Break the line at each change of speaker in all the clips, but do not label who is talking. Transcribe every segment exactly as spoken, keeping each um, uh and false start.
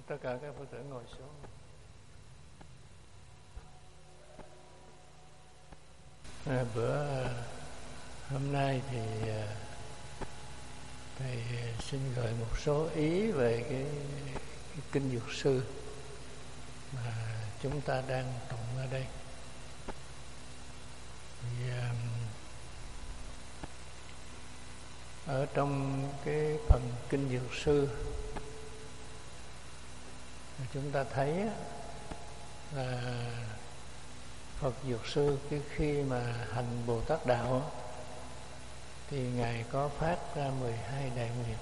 Tất cả các Phật tử ngồi xuống. À, bữa hôm nay thì thầy xin gửi một số ý về cái, cái kinh Dược Sư mà chúng ta đang tụng ở đây. Thì, ở trong cái phần kinh Dược Sư chúng ta thấy là Phật Dược Sư cái khi mà hành Bồ Tát Đạo thì Ngài có phát ra mười hai đại nguyện.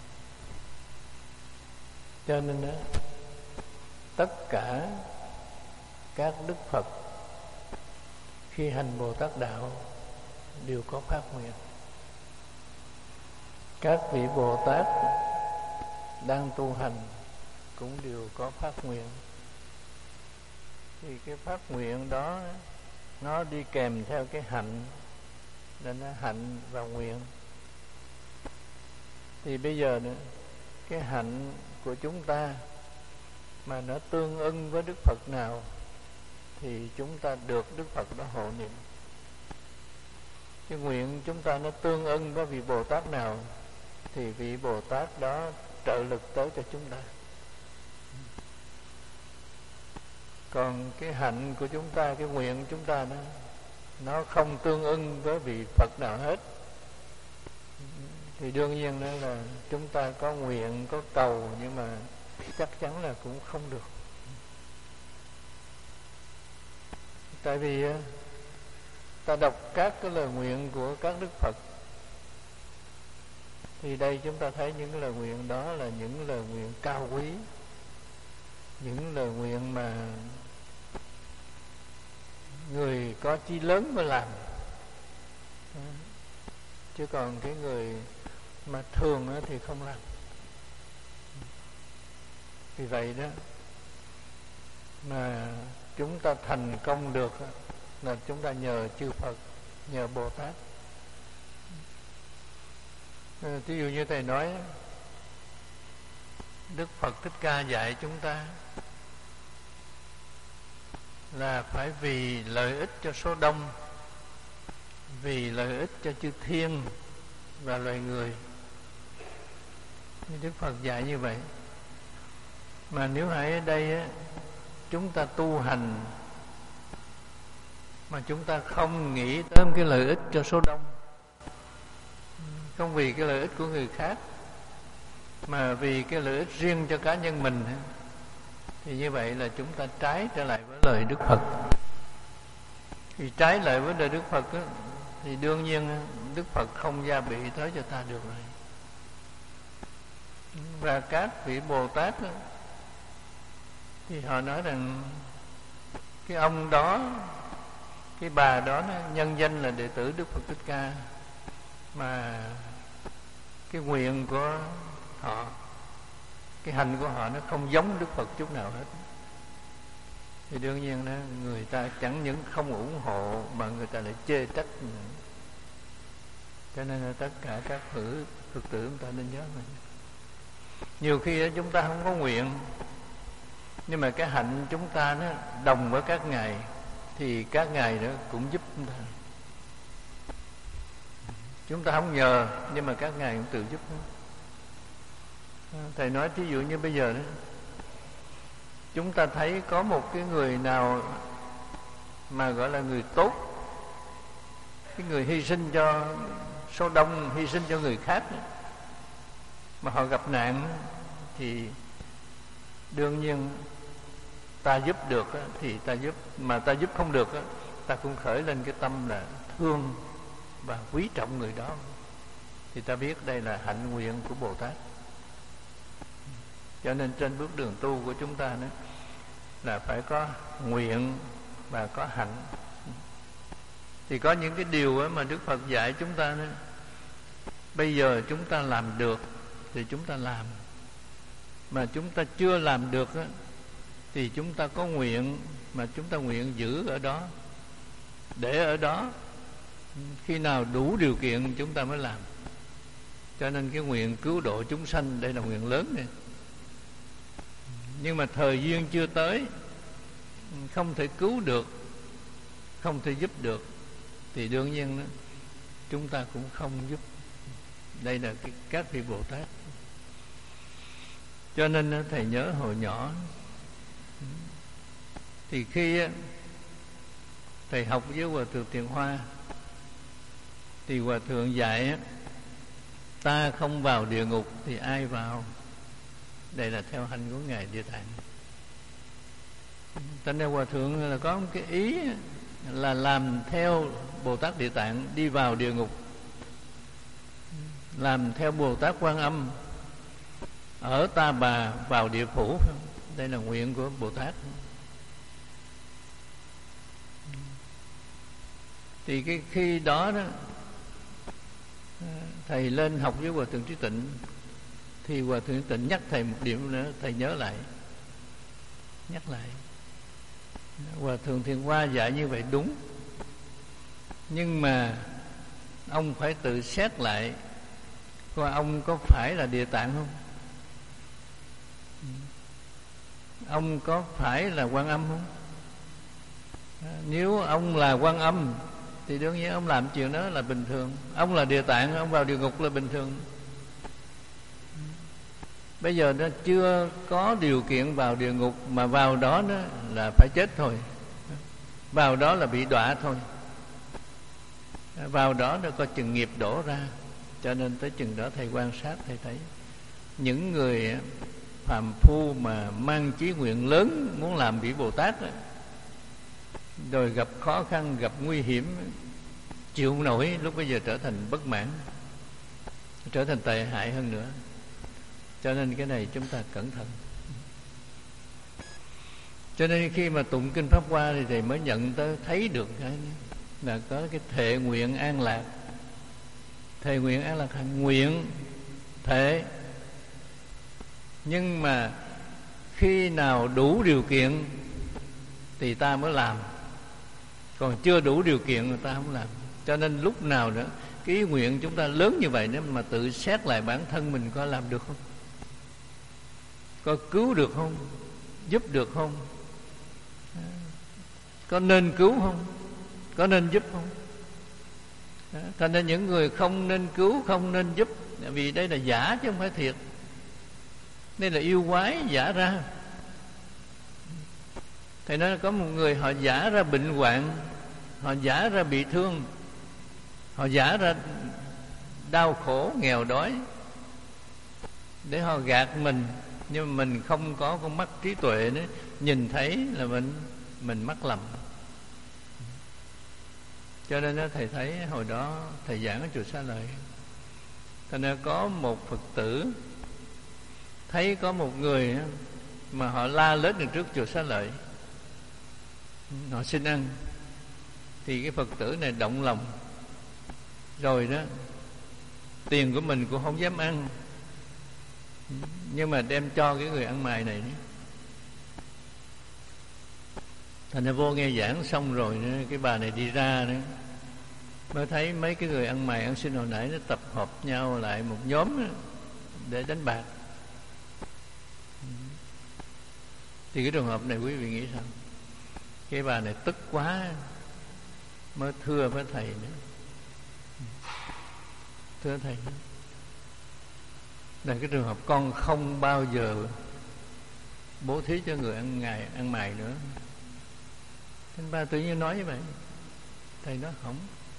Cho nên đó, tất cả các Đức Phật khi hành Bồ Tát Đạo đều có phát nguyện. Các vị Bồ Tát đang tu hành cũng đều có phát nguyện. Thì cái phát nguyện đó nó đi kèm theo cái hạnh, nên nó hạnh và nguyện. Thì bây giờ nữa, cái hạnh của chúng ta mà nó tương ưng với Đức Phật nào thì chúng ta được Đức Phật đó hộ niệm. Cái nguyện chúng ta nó tương ưng với vị Bồ Tát nào thì vị Bồ Tát đó trợ lực tới cho chúng ta. Còn cái hạnh của chúng ta, cái nguyện của chúng ta nó, nó không tương ưng với vị Phật nào hết, thì đương nhiên đó là chúng ta có nguyện, có cầu, nhưng mà chắc chắn là cũng không được. Tại vì ta đọc các cái lời nguyện của các Đức Phật, thì đây chúng ta thấy những lời nguyện đó là những lời nguyện cao quý, những lời nguyện mà người có chí lớn mới làm, chứ còn cái người mà thường thì không làm. Vì vậy đó mà chúng ta thành công được là chúng ta nhờ chư Phật, nhờ Bồ Tát. Ví dụ như thầy nói, Đức Phật Thích Ca dạy chúng ta là phải vì lợi ích cho số đông, vì lợi ích cho chư thiên và loài người. Đức Phật dạy như vậy. Mà nếu hãy ở đây á, chúng ta tu hành mà chúng ta không nghĩ tới cái lợi ích cho số đông, không vì cái lợi ích của người khác, mà vì cái lợi ích riêng cho cá nhân mình, thì như vậy là chúng ta trái trở lại với lời Đức Phật. Thì trái lại với lời Đức Phật đó, thì đương nhiên Đức Phật không gia bị tới cho ta được rồi. Và các vị Bồ Tát đó, thì họ nói rằng cái ông đó, cái bà đó, đó nhân danh là đệ tử Đức Phật Thích Ca, mà cái nguyện của họ, cái hành của họ nó không giống Đức Phật chút nào hết, thì đương nhiên đó, người ta chẳng những không ủng hộ mà người ta lại chê trách. Cho nên là tất cả các phật Phật tử chúng ta nên nhớ mình. Nhiều khi chúng ta không có nguyện, nhưng mà cái hạnh chúng ta nó đồng với các ngài, thì các ngài đó cũng giúp chúng ta. Chúng ta không nhờ, nhưng mà các ngài cũng tự giúp. Thầy nói thí dụ như bây giờ đó, chúng ta thấy có một cái người nào mà gọi là người tốt, cái người hy sinh cho số đông, hy sinh cho người khác, mà họ gặp nạn, thì đương nhiên ta giúp được thì ta giúp, mà ta giúp không được ta cũng khởi lên cái tâm là thương và quý trọng người đó, thì ta biết đây là hạnh nguyện của Bồ Tát. Cho nên trên bước đường tu của chúng ta đó là phải có nguyện và có hạnh. Thì có những cái điều mà Đức Phật dạy chúng ta đó, bây giờ chúng ta làm được thì chúng ta làm, mà chúng ta chưa làm được đó, thì chúng ta có nguyện, mà chúng ta nguyện giữ ở đó, để ở đó, khi nào đủ điều kiện chúng ta mới làm. Cho nên cái nguyện cứu độ chúng sanh đây là nguyện lớn này. Nhưng mà thời duyên chưa tới, không thể cứu được, không thể giúp được, thì đương nhiên đó, chúng ta cũng không giúp. Đây là cái, các vị Bồ Tát. Cho nên thầy nhớ hồi nhỏ, thì khi thầy học với Hòa Thượng Thiện Hoa, thì Hòa Thượng dạy ta không vào địa ngục thì ai vào. Đây là theo hành của Ngài Địa Tạng. Cho nên Hòa Thượng là có một cái ý là làm theo Bồ Tát Địa Tạng đi vào địa ngục, làm theo Bồ Tát Quan Âm ở Ta Bà vào địa phủ. Đây là nguyện của Bồ Tát. Thì cái khi đó đó thầy lên học với Hòa Thượng Trí Tịnh, thì Hòa Thượng Trí Tịnh nhắc thầy một điểm nữa, thầy nhớ lại, nhắc lại. Hòa Thượng Thiện Hoa dạy như vậy đúng, nhưng mà ông phải tự xét lại coi ông có phải là Địa Tạng không, ông có phải là Quan Âm không. Nếu ông là Quan Âm thì đương nhiên ông làm chuyện đó là bình thường. Ông là Địa Tạng, ông vào địa ngục là bình thường. Bây giờ nó chưa có điều kiện vào địa ngục, mà vào đó đó là phải chết thôi, vào đó là bị đọa thôi, vào đó nó có chừng nghiệp đổ ra. Cho nên tới chừng đó thầy quan sát, thầy thấy những người phàm phu mà mang chí nguyện lớn muốn làm vị Bồ Tát đó, rồi gặp khó khăn, gặp nguy hiểm, chịu không nổi, lúc bây giờ trở thành bất mãn, trở thành tệ hại hơn nữa. Cho nên cái này chúng ta cẩn thận. Cho nên khi mà tụng kinh Pháp Hoa thì thầy mới nhận tới, thấy được cái là có cái thệ nguyện an lạc. Thệ nguyện an lạc là nguyện thệ, nhưng mà khi nào đủ điều kiện thì ta mới làm, còn chưa đủ điều kiện người ta không làm. Cho nên lúc nào nữa cái ý nguyện chúng ta lớn như vậy, nếu mà tự xét lại bản thân mình có làm được không, có cứu được không, giúp được không, có nên cứu không, có nên giúp không. Cho nên những người không nên cứu, không nên giúp, vì đây là giả chứ không phải thiệt. Đây là yêu quái giả ra. Thầy nói có một người họ giả ra bệnh hoạn, họ giả ra bị thương, họ giả ra đau khổ, nghèo đói để họ gạt mình. Nhưng mà mình không có con mắt trí tuệ nữa, nhìn thấy là mình mình mắc lầm. Cho nên đó, thầy thấy hồi đó thầy giảng ở chùa Xá Lợi, cho nên có một Phật tử thấy có một người mà họ la lớn đằng trước chùa Xá Lợi, họ xin ăn, thì cái Phật tử này động lòng rồi đó, tiền của mình cũng không dám ăn, nhưng mà đem cho cái người ăn mày này. Thành ra vô nghe giảng xong rồi nữa, cái bà này đi ra nữa, mới thấy mấy cái người ăn mày ăn xin hồi nãy nó tập hợp nhau lại một nhóm đó, để đánh bạc. Thì cái trường hợp này quý vị nghĩ sao? Cái bà này tức quá, mới thưa với thầy nữa, thưa thầy nữa, là cái trường hợp con không bao giờ bố thí cho người ăn ngày ăn mày nữa. Thế bà tự nhiên nói như vậy. Thầy nói không,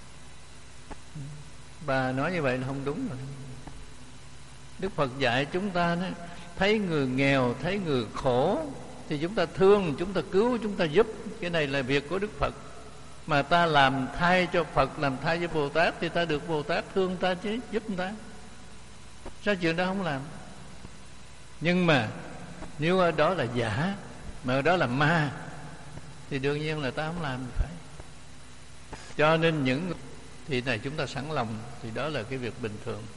bà nói như vậy là không đúng rồi. Đức Phật dạy chúng ta đó, thấy người nghèo, thấy người khổ thì chúng ta thương, chúng ta cứu, chúng ta giúp. Cái này là việc của Đức Phật. Mà ta làm thay cho Phật, làm thay cho Bồ Tát, thì ta được Bồ Tát thương ta chứ, giúp người ta. Sao chuyện đó không làm? Nhưng mà nếu ở đó là giả, mà ở đó là ma, thì đương nhiên là ta không làm thì phải. Cho nên những thì này chúng ta sẵn lòng, thì đó là cái việc bình thường.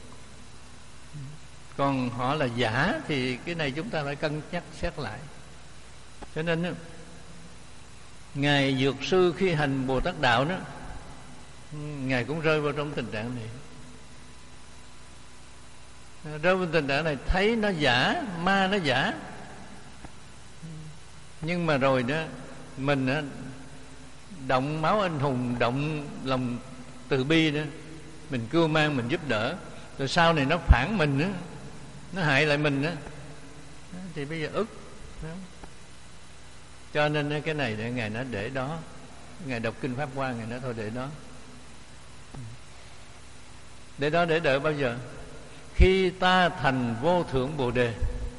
Còn họ là giả thì cái này chúng ta phải cân nhắc xét lại. Cho nên Ngài Dược Sư khi hành Bồ Tát Đạo đó, Ngài cũng rơi vào trong tình trạng này. Rơi vào tình trạng này, thấy nó giả, ma nó giả, Nhưng mà rồi đó mình đó, động máu anh hùng, động lòng từ bi đó, mình cưu mang, mình giúp đỡ, rồi sau này nó phản mình đó, nó hại lại mình đó, thì bây giờ ức đó. Cho nên cái này để Ngài nói để đó, Ngài đọc kinh Pháp Hoa, Ngài nói thôi để đó. Để đó để đợi bao giờ? Khi ta thành vô thượng Bồ Đề.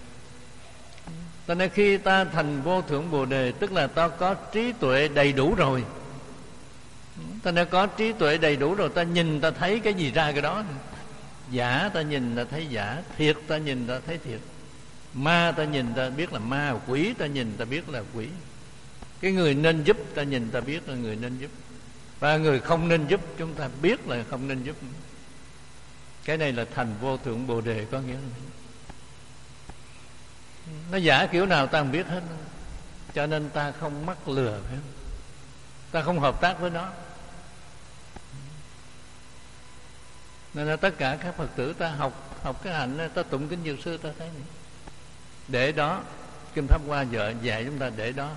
Ta nói khi ta thành vô thượng Bồ Đề, tức là ta có trí tuệ đầy đủ rồi. Ta nói có trí tuệ đầy đủ rồi, ta nhìn ta thấy cái gì ra cái đó. Giả ta nhìn ta thấy giả, thiệt ta nhìn ta thấy thiệt, ma ta nhìn ta biết là ma, quỷ ta nhìn ta biết là quỷ. Cái người nên giúp ta nhìn ta biết là người nên giúp, và người không nên giúp chúng ta biết là không nên giúp. Cái này là thành vô thượng Bồ Đề, có nghĩa là nó giả kiểu nào ta không biết hết. Cho nên ta không mắc lừa, phải không? Ta không hợp tác với nó. Nên là tất cả các Phật tử ta học học cái hạnh, ta tụng kinh Dược Sư, ta thấy này. Để đó, kinh Pháp Hoa vợ dạy chúng ta để đó.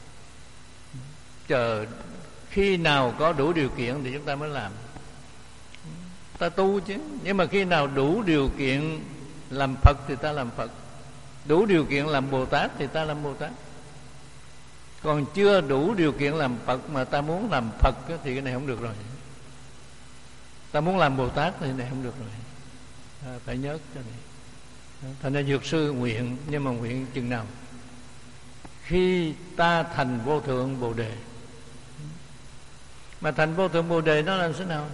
Chờ khi nào có đủ điều kiện thì chúng ta mới làm. Ta tu chứ. Nhưng mà khi nào đủ điều kiện làm Phật thì ta làm Phật, đủ điều kiện làm Bồ Tát thì ta làm Bồ Tát. Còn chưa đủ điều kiện làm Phật mà ta muốn làm Phật thì cái này không được rồi. Ta muốn làm Bồ Tát thì cái này không được rồi. À, phải nhớ cho này. Thành ra Dược Sư nguyện, nhưng mà nguyện chừng nào? Khi ta thành vô thượng Bồ Đề. Mà thành vô thượng Bồ Đề nó là thế nào?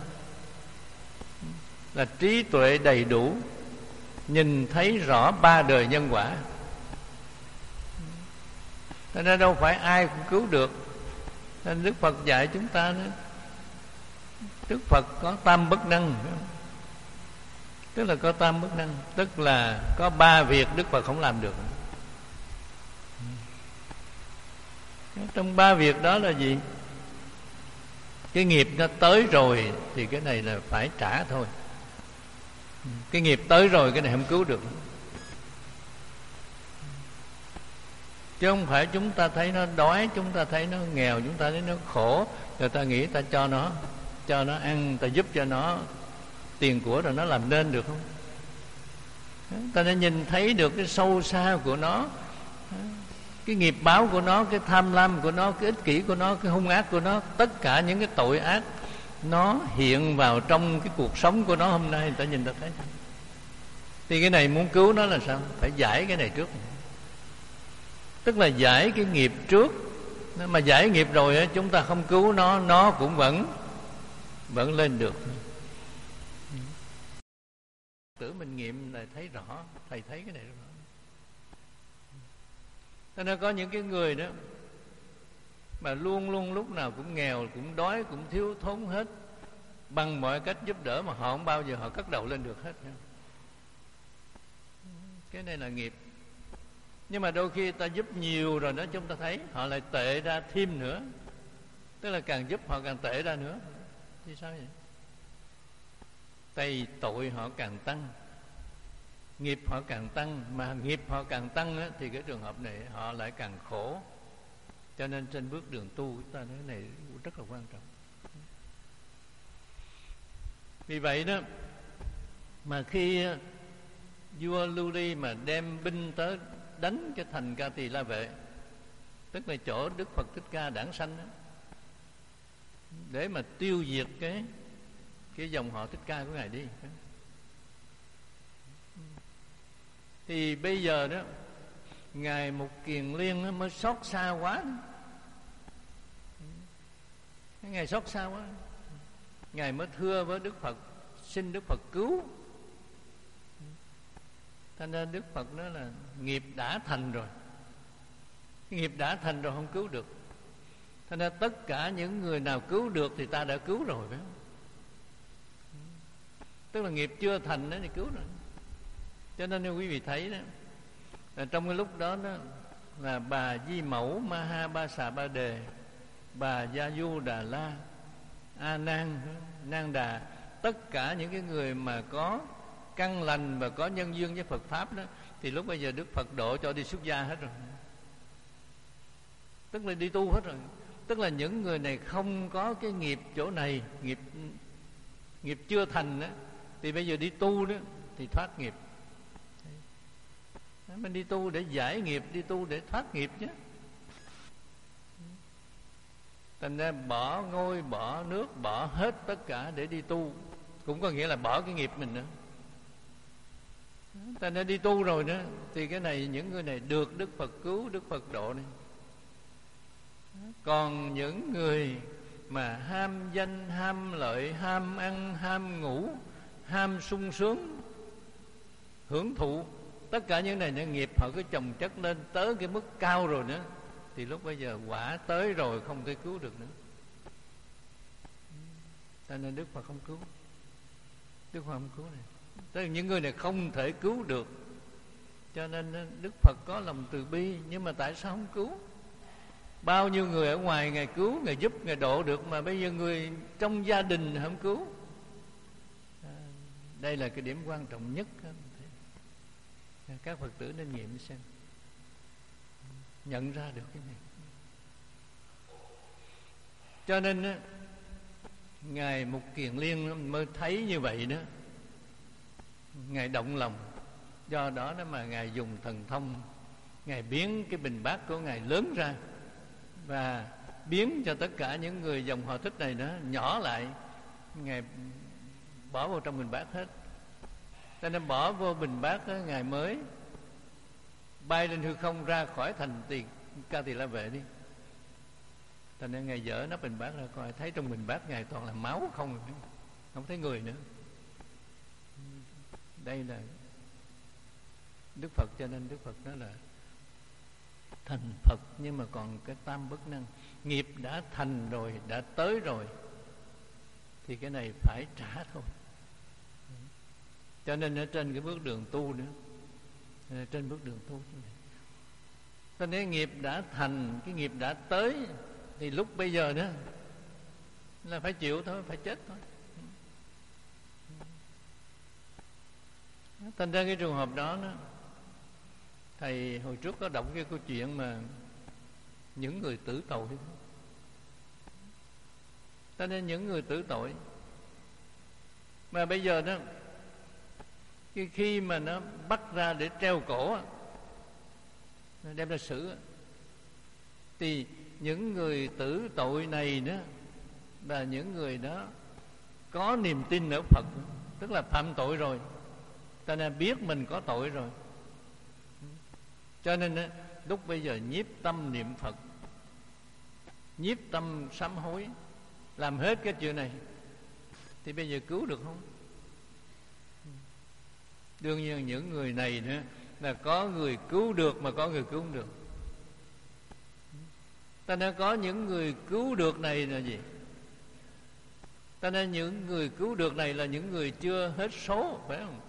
Là trí tuệ đầy đủ, nhìn thấy rõ ba đời nhân quả. Thế nên đâu phải ai cũng cứu được. Nên Đức Phật dạy chúng ta nữa. Đức Phật có tam bất năng, tức là có tam bất năng, tức là có ba việc Đức Phật không làm được. Trong ba việc đó là gì? Cái nghiệp nó tới rồi thì cái này là phải trả thôi. Cái nghiệp tới rồi cái này không cứu được. Chứ không phải chúng ta thấy nó đói, chúng ta thấy nó nghèo, chúng ta thấy nó khổ, rồi ta nghĩ ta cho nó cho nó ăn, ta giúp cho nó tiền của rồi nó làm nên được không? Ta đã nhìn thấy được cái sâu xa của nó, cái nghiệp báo của nó, cái tham lam của nó, cái ích kỷ của nó, cái hung ác của nó, tất cả những cái tội ác nó hiện vào trong cái cuộc sống của nó hôm nay, người ta nhìn ta thấy. Thì cái này muốn cứu nó là sao? Phải giải cái này trước. Tức là giải cái nghiệp trước. Mà giải nghiệp rồi chúng ta không cứu nó, nó cũng vẫn vẫn lên được. Tử mình nghiệm là thấy rõ, thầy thấy cái này rõ. Cho nên có những cái người đó mà luôn luôn lúc nào cũng nghèo, cũng đói, cũng thiếu thốn hết, bằng mọi cách giúp đỡ mà họ không bao giờ họ cất đầu lên được hết. Cái này là nghiệp. Nhưng mà đôi khi ta giúp nhiều rồi đó, chúng ta thấy họ lại tệ ra thêm nữa. Tức là càng giúp họ càng tệ ra nữa. Thì sao vậy? Tay tội họ càng tăng, nghiệp họ càng tăng. Mà nghiệp họ càng tăng á, thì cái trường hợp này họ lại càng khổ. Cho nên trên bước đường tu chúng ta nói này rất là quan trọng. Vì vậy đó, mà khi vua Lưu Ly mà đem binh tới đánh cái thành Ca Tỳ La Vệ, tức là chỗ Đức Phật Thích Ca đản sanh đó, để mà tiêu diệt cái cái dòng họ Thích Ca của Ngài đi. Thì bây giờ đó Ngài Mục Kiền Liên mới xót xa quá đó. Ngài xót xa quá, Ngài mới thưa với Đức Phật, xin Đức Phật cứu. Thành ra Đức Phật nói là nghiệp đã thành rồi, cái nghiệp đã thành rồi không cứu được. Thành ra tất cả những người nào cứu được thì ta đã cứu rồi, phải không? Tức là nghiệp chưa thành đó thì cứu rồi. Cho nên quý vị thấy đó, là trong cái lúc đó đó là bà Di Mẫu, Ma Ha Ba Xà Ba Đề, bà Gia Du Đà La, A Nan, Nan Đà, tất cả những cái người mà có căn lành và có nhân duyên với Phật Pháp đó, thì lúc bây giờ Đức Phật độ cho đi xuất gia hết rồi. tức là đi tu hết rồi. Tức là những người này không có cái nghiệp chỗ này, nghiệp nghiệp chưa thành đó, thì bây giờ đi tu đó thì thoát nghiệp. Mình đi tu để giải nghiệp, đi tu để thoát nghiệp chứ. Thành ra bỏ ngôi, bỏ nước, bỏ hết tất cả để đi tu, cũng có nghĩa là bỏ cái nghiệp mình nữa. Thành ra đi tu rồi nữa thì cái này, những người này được Đức Phật cứu, Đức Phật độ này. Còn những người mà ham danh, ham lợi, ham ăn, ham ngủ, ham sung sướng, hưởng thụ, tất cả những này nó nghiệp họ cứ chồng chất lên tới cái mức cao rồi nữa, thì lúc bây giờ quả tới rồi không thể cứu được nữa. Cho nên Đức Phật không cứu. Đức Phật không cứu này. Tức là những người này không thể cứu được. Cho nên Đức Phật có lòng từ bi, nhưng mà tại sao không cứu? Bao nhiêu người ở ngoài Ngài cứu, Ngài giúp, Ngài độ được, mà bây giờ người trong gia đình không cứu. À, đây là cái điểm quan trọng nhất. Các Phật tử nên nghiệm xem, nhận ra được cái này. Cho nên Ngài Mục Kiền Liên mới thấy như vậy đó, Ngài động lòng. Do đó đó mà Ngài dùng thần thông, Ngài biến cái bình bát của Ngài lớn ra, và biến cho tất cả những người dòng họ Thích này đó nhỏ lại. Ngài bỏ vào trong bình bát hết. Cho nên bỏ vô bình bát đó, Ngài mới bay lên hư không ra khỏi thành tỳ Ca Tỳ La Vệ đi. Cho nên Ngài dỡ nắp bình bát ra coi, thấy trong bình bát Ngài toàn là máu không, không thấy người nữa. Đây là Đức Phật. Cho nên Đức Phật nói là thành Phật nhưng mà còn cái tam bất năng. Nghiệp đã thành rồi, đã tới rồi, thì cái này phải trả thôi. Cho nên ở trên cái bước đường tu nữa, trên bước đường tu này, cho nên nghiệp đã thành, cái nghiệp đã tới, thì lúc bây giờ nữa là phải chịu thôi, phải chết thôi. Thành ra cái trường hợp đó, đó thầy hồi trước có đọc cái câu chuyện mà những người tử tội. Cho nên những người tử tội mà bây giờ đó, khi, khi mà nó bắt ra để treo cổ, đem ra xử, thì những người tử tội này đó là những người đó có niềm tin ở Phật, tức là phạm tội rồi, cho nên biết mình có tội rồi. Cho nên đó, lúc bây giờ nhiếp tâm niệm Phật, nhiếp tâm sám hối, làm hết cái chuyện này, thì bây giờ cứu được không? Đương nhiên những người này nữa là có người cứu được mà có người cứu không được. Ta nên có những người cứu được này là gì? Ta nên những người cứu được này là những người chưa hết số, phải không?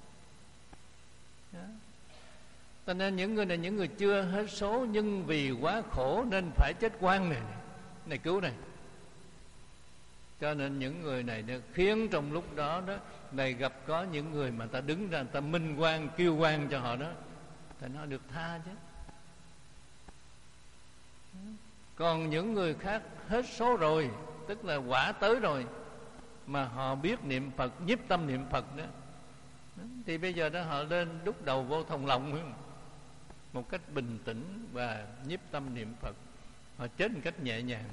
Ta nên những người này những người chưa hết số, nhưng vì quá khổ nên phải chết oan này, này cứu này. Cho nên những người này khiến trong lúc đó đó này gặp có những người mà ta đứng ra ta minh oan, kêu oan cho họ đó, thì nó được tha chứ. Còn những người khác hết số rồi, tức là quả tới rồi, mà họ biết niệm Phật, nhiếp tâm niệm Phật đó, thì bây giờ đó họ lên đúc đầu vô thòng lòng một cách bình tĩnh và nhiếp tâm niệm Phật, họ chết một cách nhẹ nhàng.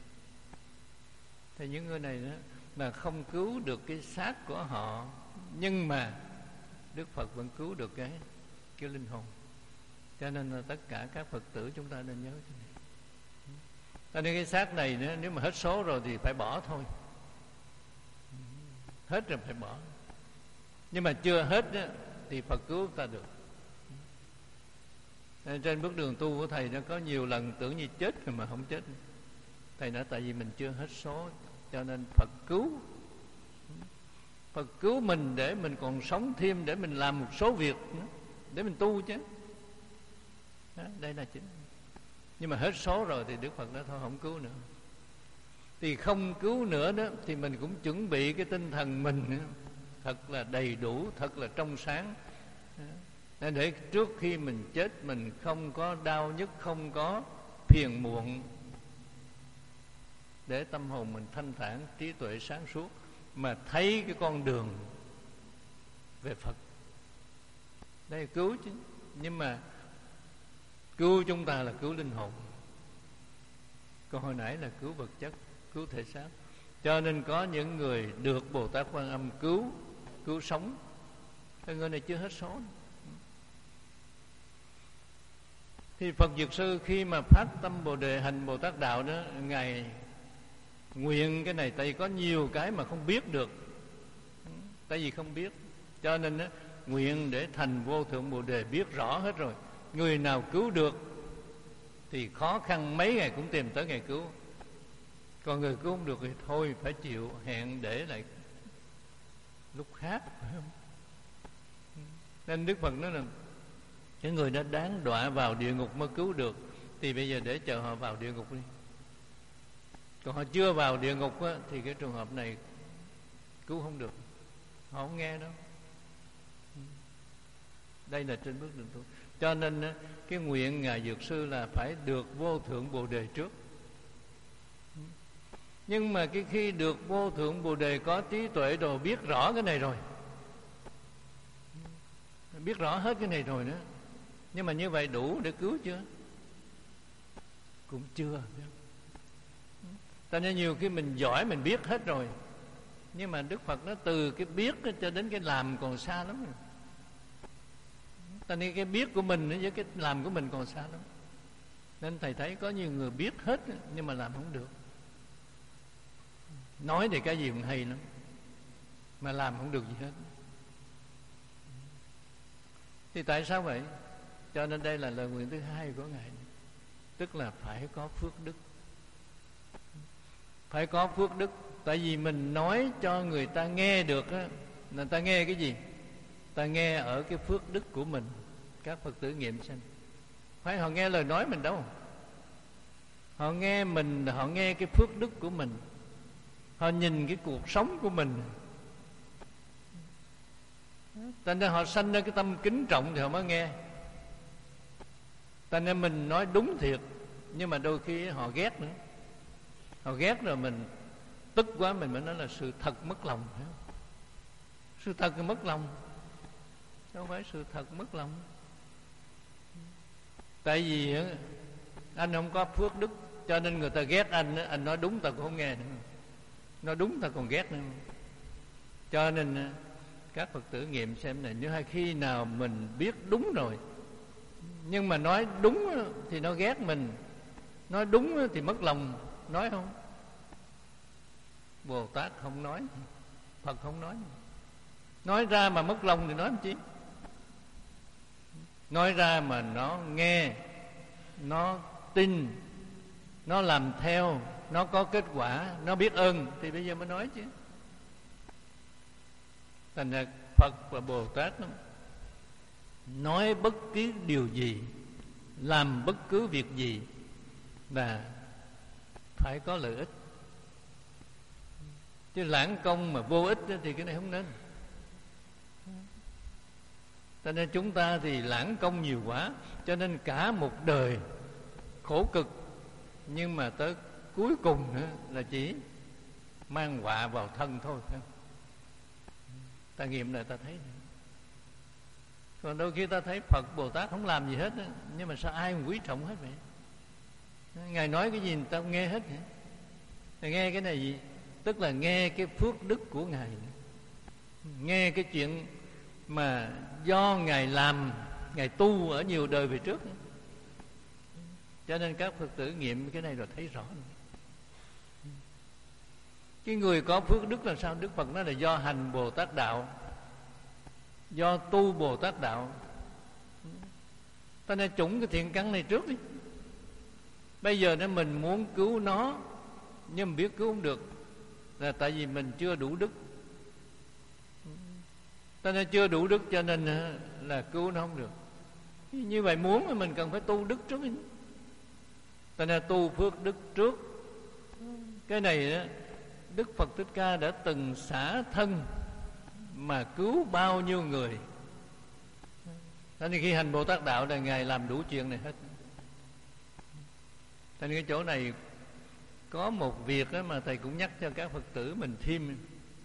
Thì những người này đó là không cứu được cái xác của họ, nhưng mà Đức Phật vẫn cứu được cái cái linh hồn. Cho nên là tất cả các Phật tử chúng ta nên nhớ cái này. Cho nên cái xác này nữa, nếu mà hết số rồi thì phải bỏ thôi, hết rồi phải bỏ. Nhưng mà chưa hết đó, thì Phật cứu ta được. Nên trên bước đường tu của thầy nó có nhiều lần tưởng như chết rồi mà không chết. Thầy nói tại vì mình chưa hết số, cho nên Phật cứu. Phật cứu mình để mình còn sống thêm, để mình làm một số việc nữa, để mình tu chứ. Đó, đây là chính. Nhưng mà hết số rồi thì Đức Phật nói thôi không cứu nữa. Thì không cứu nữa đó, thì mình cũng chuẩn bị cái tinh thần mình nữa, thật là đầy đủ, thật là trong sáng, để trước khi mình chết mình không có đau nhức, không có phiền muộn, để tâm hồn mình thanh thản, trí tuệ sáng suốt, mà thấy cái con đường về Phật. Đây là cứu chứ. Nhưng mà cứu chúng ta là cứu linh hồn, còn hồi nãy là cứu vật chất, cứu thể xác. Cho nên có những người được Bồ Tát Quan Âm cứu, cứu sống. Cái người này chưa hết số. Thì Phật Dược Sư khi mà phát tâm Bồ Đề hành Bồ Tát Đạo đó, Ngài nguyện cái này. Tại vì có nhiều cái mà không biết được, tại vì không biết, cho nên đó, nguyện để thành Vô Thượng Bồ Đề, biết rõ hết rồi. Người nào cứu được thì khó khăn mấy ngày cũng tìm tới ngày cứu. Còn người cứu không được thì thôi phải chịu, hẹn để lại lúc khác, phải không? Nên Đức Phật nói là cái người đó đáng đọa vào địa ngục mới cứu được, thì bây giờ để chờ họ vào địa ngục đi. Còn họ chưa vào địa ngục á, thì cái trường hợp này cứu không được, họ không nghe đâu. Đây là trên bước đường tu. Cho nên á, cái nguyện Ngài Dược Sư là phải được Vô Thượng Bồ Đề trước. Nhưng mà cái khi được Vô Thượng Bồ Đề, có trí tuệ rồi, biết rõ cái này rồi, biết rõ hết cái này rồi nữa. Nhưng mà như vậy đủ để cứu chưa? Cũng chưa. Cho nên nhiều khi mình giỏi, mình biết hết rồi, nhưng mà Đức Phật nó từ cái biết cho đến cái làm còn xa lắm rồi. Cho nên cái biết của mình với cái làm của mình còn xa lắm. Nên Thầy thấy có nhiều người biết hết nhưng mà làm không được. Nói thì cái gì cũng hay lắm, mà làm không được gì hết. Thì tại sao vậy? Cho nên đây là lời nguyện thứ hai của Ngài, tức là phải có phước đức. Phải có phước đức. Tại vì mình nói cho người ta nghe được á, người ta nghe cái gì? Ta nghe ở cái phước đức của mình. Các Phật tử nghiệm xem, phải họ nghe lời nói mình đâu. Họ nghe mình, họ nghe cái phước đức của mình, họ nhìn cái cuộc sống của mình. Cho nên họ sanh ra cái tâm kính trọng thì họ mới nghe. Cho nên mình nói đúng thiệt, nhưng mà đôi khi họ ghét nữa. Họ ghét rồi mình tức quá, mình mới nói là sự thật mất lòng, phải không? Sự thật là mất lòng, không phải sự thật mất lòng. Tại vì anh không có phước đức, cho nên người ta ghét anh. Anh nói đúng ta cũng không nghe nữa, nói đúng ta còn ghét nữa. Cho nên các Phật tử nghiệm xem này, nếu hay khi nào mình biết đúng rồi, nhưng mà nói đúng thì nó ghét mình, nói đúng thì mất lòng, nói không? Bồ Tát không nói, Phật không nói. Nói ra mà mất lòng thì nói làm chi? Nói ra mà nó nghe, nó tin, nó làm theo, nó có kết quả, nó biết ơn, thì bây giờ mới nói chứ. Thành ra Phật và Bồ Tát đó, nói bất cứ điều gì, làm bất cứ việc gì là phải có lợi ích. Chứ lãng công mà vô ích thì cái này không nên. Cho nên chúng ta thì lãng công nhiều quá, cho nên cả một đời khổ cực, nhưng mà tới cuối cùng nữa là chỉ mang họa vào thân thôi, phải không? Ta nghiệm lại ta thấy. Còn đôi khi ta thấy Phật Bồ Tát không làm gì hết, nhưng mà sao ai cũng quý trọng hết vậy? Ngài nói cái gì người ta nghe hết vậy? Ngài nghe cái này gì? Tức là nghe cái phước đức của Ngài, nghe cái chuyện mà do Ngài làm, Ngài tu ở nhiều đời về trước. Cho nên các Phật tử nghiệm cái này rồi thấy rõ. Cái người có phước đức là sao? Đức Phật nói là do hành Bồ Tát Đạo, do tu Bồ Tát Đạo. Ta nên trũng cái thiện căn này trước đi. Bây giờ nên mình muốn cứu nó, nhưng mà biết cứu không được, là tại vì mình chưa đủ đức. Ta nên chưa đủ đức cho nên là cứu nó không được. Như vậy muốn thì mình cần phải tu đức trước. Ta nên tu phước đức trước. Cái này đó, Đức Phật Thích Ca đã từng xả thân mà cứu bao nhiêu người. Cho nên khi hành Bồ Tát Đạo là Ngài làm đủ chuyện này hết. Thành cái chỗ này có một việc đó mà thầy cũng nhắc cho các Phật tử mình thêm.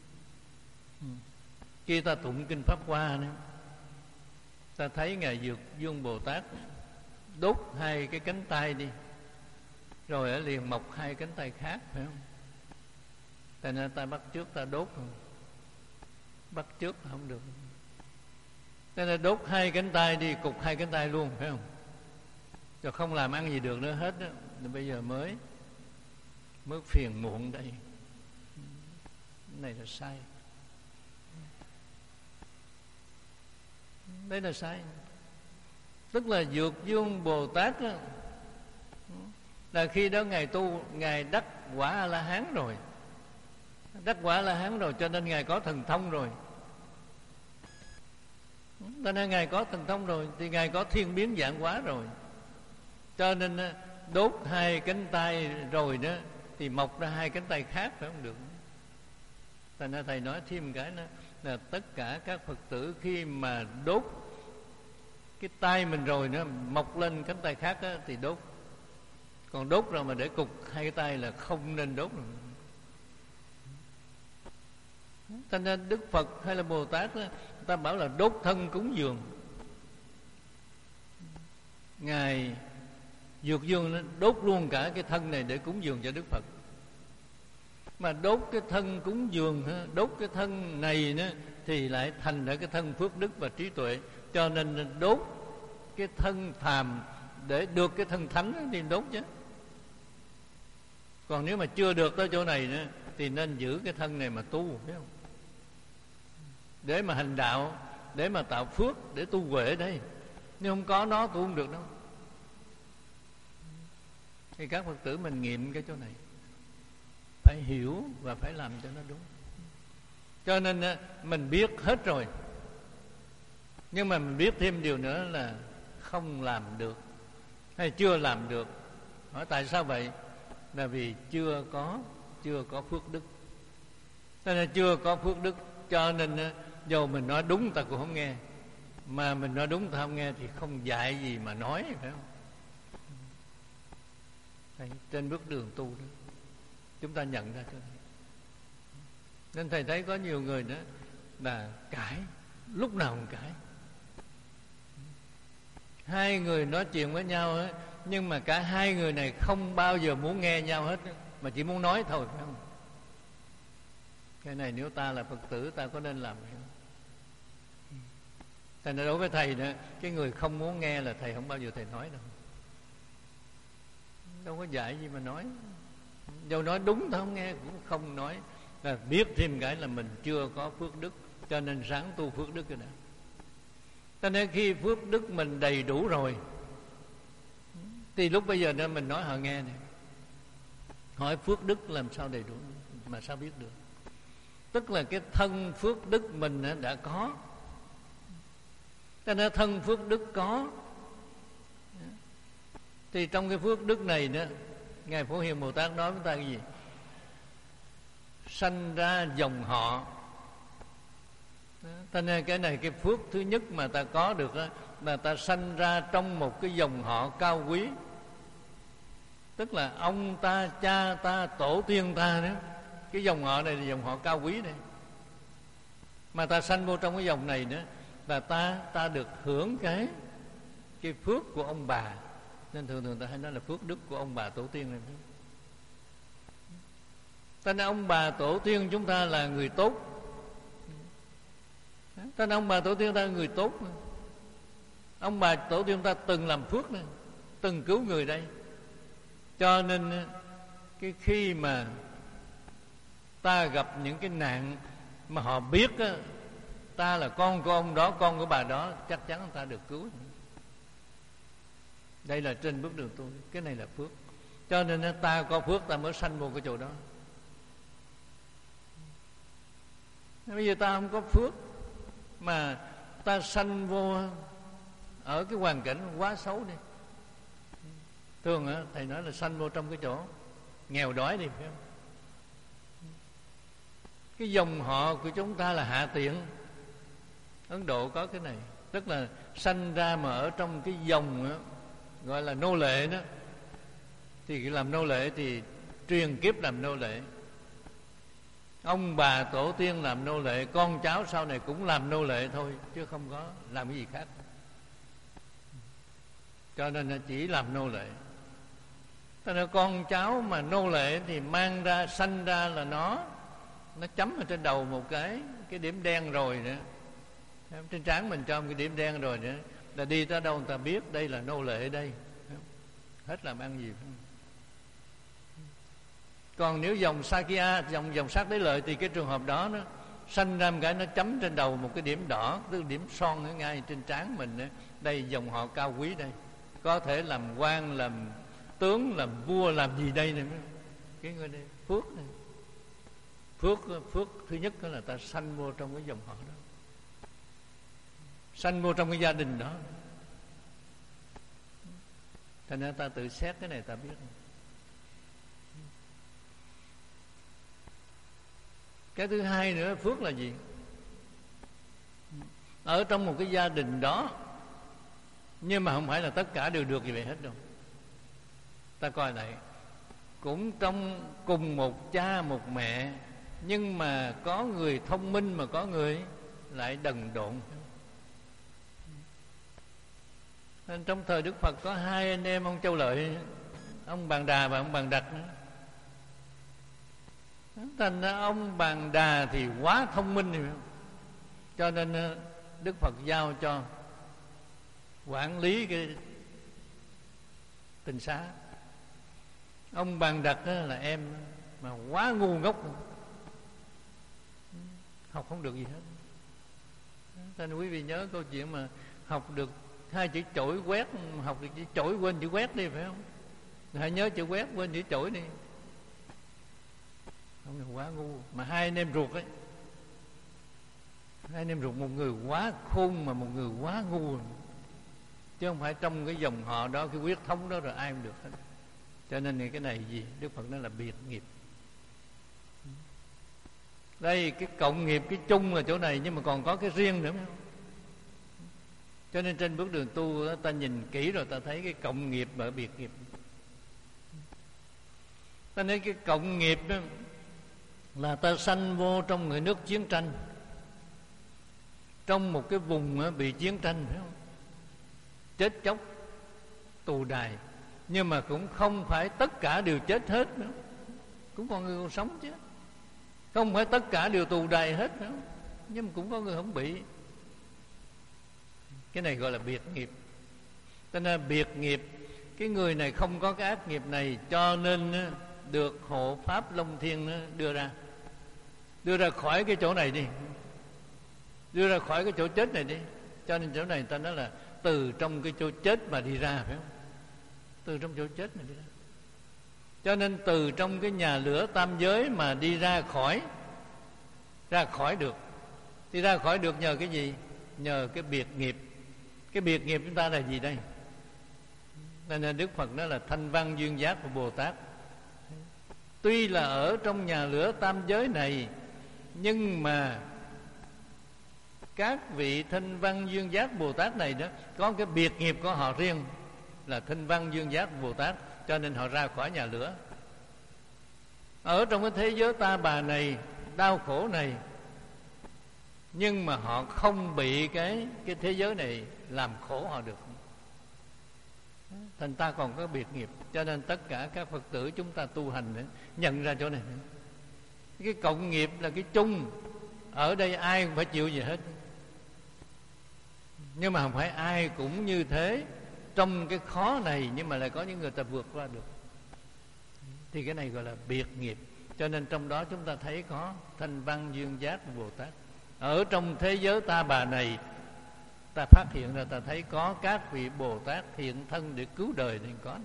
Khi ta tụng kinh Pháp Hoa nữa, ta thấy Ngài Dược Dương Bồ Tát đốt hai cái cánh tay đi, rồi ở liền mọc hai cánh tay khác, phải không? Tại nên ta bắt trước ta đốt không? Bắt trước không được. Thế nên đốt hai cánh tay đi, cục hai cánh tay luôn, phải không? Rồi không làm ăn gì được nữa hết đó. Bây giờ mới mới phiền muộn đây. Cái này là sai. Đây là sai. Tức là Dược Dương Bồ Tát đó, là khi đó Ngài tu, Ngài đắc quả A-la-hán rồi. Đắc quả A-la-hán rồi cho nên Ngài có thần thông rồi. Cho nên Ngài có thần thông rồi thì Ngài có thiên biến vạn hóa rồi. Cho nên đốt hai cánh tay rồi đó thì mọc ra hai cánh tay khác, phải không được? Thành ra thầy nói thêm cái đó là tất cả các Phật tử khi mà đốt cái tay mình rồi nó mọc lên cánh tay khác đó, thì đốt. Còn đốt rồi mà để cục hai cái tay là không nên đốt rồi. Cho nên Đức Phật hay là Bồ Tát đó, ta bảo là đốt thân cúng dường. Ngài Dược Dương nó đốt luôn cả cái thân này để cúng dường cho Đức Phật. Mà đốt cái thân cúng dường, đốt cái thân này nữa, thì lại thành ra cái thân phước đức và trí tuệ. Cho nên đốt cái thân phàm để được cái thân thánh thì đốt chứ. Còn nếu mà chưa được tới chỗ này nữa thì nên giữ cái thân này mà tu, phải không? Để mà hành đạo, để mà tạo phước, để tu huệ đây. Nếu không có nó tu không được đâu. Thì các Phật tử mình nghiệm cái chỗ này, phải hiểu và phải làm cho nó đúng. Cho nên mình biết hết rồi, nhưng mà mình biết thêm điều nữa là không làm được, hay chưa làm được. Hỏi tại sao vậy? Là vì chưa có chưa có phước đức. Cho nên chưa có phước đức, cho nên dù mình nói đúng ta cũng không nghe, mà mình nói đúng ta không nghe thì không dạy gì mà nói, phải không? Đấy, trên bước đường tu đó chúng ta nhận ra cho này. Nên thầy thấy có nhiều người đó là cãi, lúc nào cũng cãi. Hai người nói chuyện với nhau ấy, nhưng mà cả hai người này không bao giờ muốn nghe nhau hết, mà chỉ muốn nói thôi, phải không? Cái này nếu ta là Phật tử ta có nên làm không? Thành ra đối với thầy đó, cái người không muốn nghe là thầy không bao giờ thầy nói đâu. Đâu có dạy gì mà nói. Đâu nói đúng ta không nghe cũng không nói. Là biết thêm cái là mình chưa có phước đức, cho nên ráng tu phước đức cái đó. Cho nên khi phước đức mình đầy đủ rồi thì lúc bây giờ nên mình nói họ nghe này. Hỏi phước đức làm sao đầy đủ mà sao biết được? Tức là cái thân phước đức mình đã có. Cho nên thân phước đức có, thì trong cái phước đức này đó, Ngài Phổ Hiền Bồ Tát nói với ta cái gì? Sanh ra dòng họ. Cho nên cái này cái phước thứ nhất mà ta có được đó, là ta sanh ra trong một cái dòng họ cao quý. Tức là ông ta, cha ta, tổ tiên ta đó, cái dòng họ này là dòng họ cao quý này. Mà ta sanh vô trong cái dòng này nữa là ta ta được hưởng cái cái phước của ông bà. Nên thường thường ta hay nói là phước đức của ông bà tổ tiên này. Cho nên ông bà tổ tiên chúng ta là người tốt. Cho nên ông bà tổ tiên ta là người tốt. Ông bà tổ tiên ta từng làm phước này, từng cứu người đây. Cho nên cái khi mà ta gặp những cái nạn mà họ biết á, ta là con của ông đó, con của bà đó, chắc chắn ta được cứu. Đây là trên bước đường tu. Cái này là phước. Cho nên ta có phước ta mới sanh vô cái chỗ đó. Bây giờ ta không có phước mà ta sanh vô ở cái hoàn cảnh quá xấu đi. Thường á, thầy nói là sanh vô trong cái chỗ nghèo đói đi, phải không? Cái dòng họ của chúng ta là hạ tiện. Ấn Độ có cái này, tức là sanh ra mà ở trong cái dòng đó, gọi là nô lệ đó, Thì làm nô lệ thì truyền kiếp làm nô lệ, ông bà tổ tiên làm nô lệ, con cháu sau này cũng làm nô lệ thôi, chứ không có làm cái gì khác. Cho nên chỉ làm nô lệ. Cho nên con cháu mà nô lệ thì mang ra, sanh ra là nó Nó chấm ở trên đầu một cái Cái điểm đen rồi nữa. Trên trán mình cho một cái điểm đen rồi nữa, là đi tới đâu người ta biết đây là nô lệ đây. Hết làm ăn gì. Còn nếu dòng Sakya, dòng dòng sắc đế lợi, thì cái trường hợp đó nó sanh ra một cái, nó chấm trên đầu một cái điểm đỏ, tức là điểm son ở ngay trên trán mình đó. Đây dòng họ cao quý đây, có thể làm quan, làm tướng, làm vua, làm gì đây này. Cái người đây phước này. Phước phước thứ nhất đó là ta sanh vô trong cái dòng họ đó, sanh vô trong cái gia đình đó. Thành ra ta tự xét cái này ta biết. Cái thứ hai nữa, phước là gì? Ở trong một cái gia đình đó, nhưng mà không phải là tất cả đều được như vậy hết đâu. Ta coi lại, cũng trong cùng một cha một mẹ, nhưng mà có người thông minh mà có người lại đần độn. Nên trong thời Đức Phật có hai anh em ông Châu Lợi, ông Bàn Đà và ông Bàn Đạch. Thành ra ông Bàn Đà thì quá thông minh, cho nên Đức Phật giao cho quản lý cái tình xá. Ông Bàn Đạch là em mà quá ngu ngốc, học không được gì hết. Nên quý vị nhớ câu chuyện mà học được hai chữ chổi quét, học được chữ chổi quên chữ quét đi, phải không? Hãy nhớ chữ quét quên chữ chổi đi. Ông này quá ngu. Mà hai anh em ruột ấy, hai anh em ruột, một người quá khôn mà một người quá ngu, chứ không phải trong cái dòng họ đó, cái huyết thống đó rồi ai cũng được hết. Cho nên cái này gì? Đức Phật nói là biệt nghiệp. Đây cái cộng nghiệp, cái chung là chỗ này, nhưng mà còn có cái riêng nữa. Cho nên trên bước đường tu ta nhìn kỹ rồi ta thấy cái cộng nghiệp và biệt nghiệp. Ta nói cái cộng nghiệp đó là ta sanh vô trong người nước chiến tranh, trong một cái vùng bị chiến tranh, phải không? Chết chóc, tù đày. Nhưng mà cũng không phải tất cả đều chết hết nữa, cũng còn người còn sống chứ. Không phải tất cả đều tù đày hết nữa, nhưng mà cũng có người không bị. Cái này gọi là biệt nghiệp. Cho nên biệt nghiệp, cái người này không có cái ác nghiệp này, cho nên được hộ pháp Long Thiên đưa ra, đưa ra khỏi cái chỗ này đi, đưa ra khỏi cái chỗ chết này đi. Cho nên chỗ này ta nói là từ trong cái chỗ chết mà đi ra, phải không? Từ trong chỗ chết mà đi ra. Cho nên từ trong cái nhà lửa tam giới mà đi ra khỏi, ra khỏi được. Đi ra khỏi được nhờ cái gì? Nhờ cái biệt nghiệp. Cái biệt nghiệp chúng ta là gì đây? Nên Đức Phật nói là Thanh Văn Duyên Giác của Bồ Tát. Tuy là ở trong nhà lửa tam giới này, nhưng mà các vị Thanh Văn Duyên Giác Bồ Tát này đó có cái biệt nghiệp của họ riêng, là Thanh Văn Duyên Giác Bồ Tát, cho nên họ ra khỏi nhà lửa. Ở trong cái thế giới ta bà này, đau khổ này, nhưng mà họ không bị cái cái thế giới này làm khổ họ được. Thành ta còn có biệt nghiệp. Cho nên tất cả các Phật tử chúng ta tu hành nữa, nhận ra chỗ này. Cái cộng nghiệp là cái chung. Ở đây ai cũng phải chịu gì hết, nhưng mà không phải ai cũng như thế. Trong cái khó này, nhưng mà lại có những người ta vượt qua được, thì cái này gọi là biệt nghiệp. Cho nên trong đó chúng ta thấy có Thanh Văn Duyên Giác của Bồ Tát. Ở trong thế giới ta bà này, ta phát hiện ra, ta thấy có các vị Bồ Tát hiện thân để cứu đời nên có.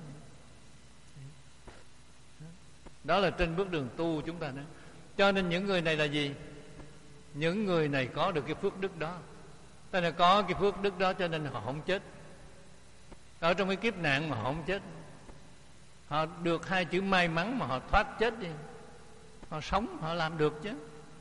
Đó là trên bước đường tu chúng ta nói. Cho nên những người này là gì? Những người này có được cái phước đức đó. Ta là có cái phước đức đó cho nên họ không chết. Ở trong cái kiếp nạn mà họ không chết. Họ được hai chữ may mắn mà họ thoát chết đi. Họ sống, họ làm được chứ.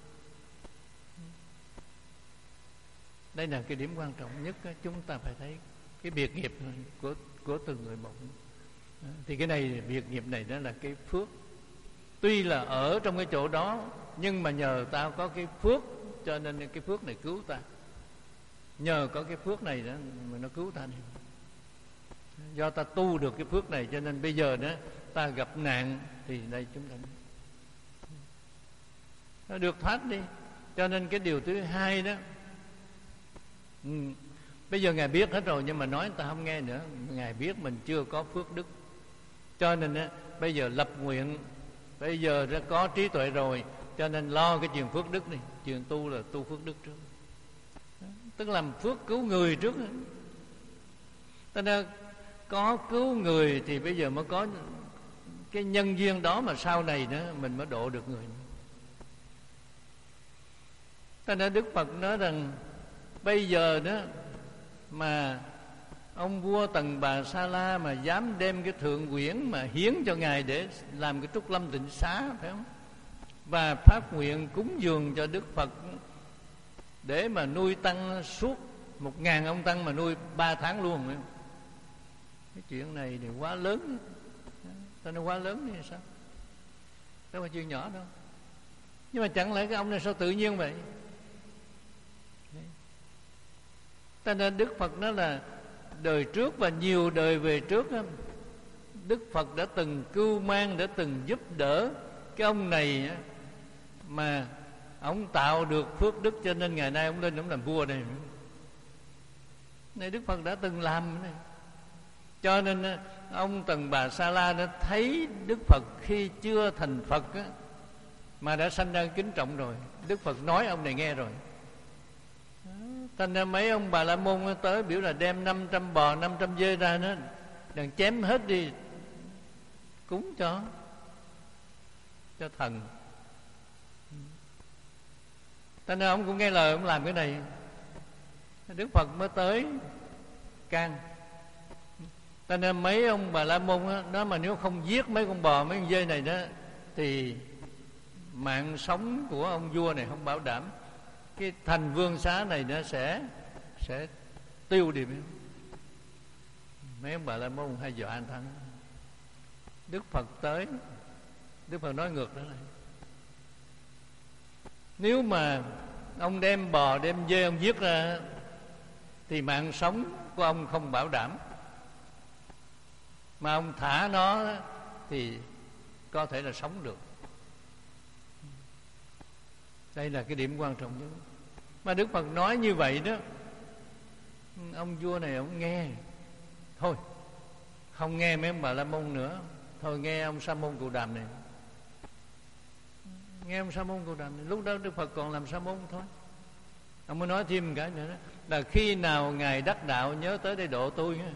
Đây là cái điểm quan trọng nhất. Chúng ta phải thấy cái biệt nghiệp của, của từng người một. Thì cái này, việc nghiệp này đó là cái phước. Tuy là ở trong cái chỗ đó, nhưng mà nhờ tao có cái phước, cho nên cái phước này cứu ta. Nhờ có cái phước này đó mà nó cứu ta này. Do ta tu được cái phước này, cho nên bây giờ đó ta gặp nạn thì đây chúng ta nó được thoát đi. Cho nên cái điều thứ hai đó, ừ, bây giờ Ngài biết hết rồi, nhưng mà nói ta không nghe nữa. Ngài biết mình chưa có phước đức, cho nên á, bây giờ lập nguyện. Bây giờ đã có trí tuệ rồi, cho nên lo cái chuyện phước đức này. Chuyện tu là tu phước đức trước, tức làm phước cứu người trước. Cho nên có cứu người thì bây giờ mới có cái nhân duyên đó, mà sau này nữa mình mới độ được người. Cho nên Đức Phật nói rằng bây giờ đó mà ông vua Tần Bà Sa La mà dám đem cái thượng quyển mà hiến cho Ngài để làm cái Trúc Lâm Tịnh Xá, phải không? Và phát nguyện cúng dường cho Đức Phật để mà nuôi tăng suốt một ngàn ông tăng, mà nuôi ba tháng luôn. Phải không? Cái chuyện này thì quá lớn. Sao nó quá lớn như sao? Đâu phải chuyện nhỏ đâu. Nhưng mà chẳng lẽ cái ông này sao tự nhiên vậy? Cho nên Đức Phật nói là đời trước và nhiều đời về trước, Đức Phật đã từng cưu mang, đã từng giúp đỡ cái ông này, mà ông tạo được phước đức, cho nên ngày nay ông lên ông làm vua này. Này Đức Phật đã từng làm này. Cho nên ông Tần Bà Sa La đã thấy Đức Phật khi chưa thành Phật á, mà đã sanh ra kính trọng rồi. Đức Phật nói ông này nghe rồi. Thành ra mấy ông Bà La Môn tới biểu là đem năm trăm bò, năm trăm dê ra nó đừng chém hết đi, cúng cho cho thần. Thành ra ông cũng nghe lời, ông làm cái này. Đức Phật mới tới can. Thành ra mấy ông Bà La Môn đó, đó mà nếu không giết mấy con bò, mấy con dê này đó, thì mạng sống của ông vua này không bảo đảm. Cái thành Vương Xá này nó sẽ sẽ tiêu đi. Mấy ông Bà La Môn hay dọa anh thắng. Đức Phật tới, Đức Phật nói ngược đó này: nếu mà ông đem bò đem dê ông giết ra thì mạng sống của ông không bảo đảm, mà ông thả nó thì có thể là sống được. Đây là cái điểm quan trọng nhất. Mà Đức Phật nói như vậy đó, ông vua này ông nghe. Thôi không nghe mấy ông Bà La Môn nữa, thôi nghe ông Sa Môn Cù Đàm này. Nghe ông Sa Môn Cù Đàm này. Lúc đó Đức Phật còn làm Sa Môn thôi. Ông mới nói thêm một cái nữa đó, là khi nào Ngài đắc đạo nhớ tới đây độ tôi nha.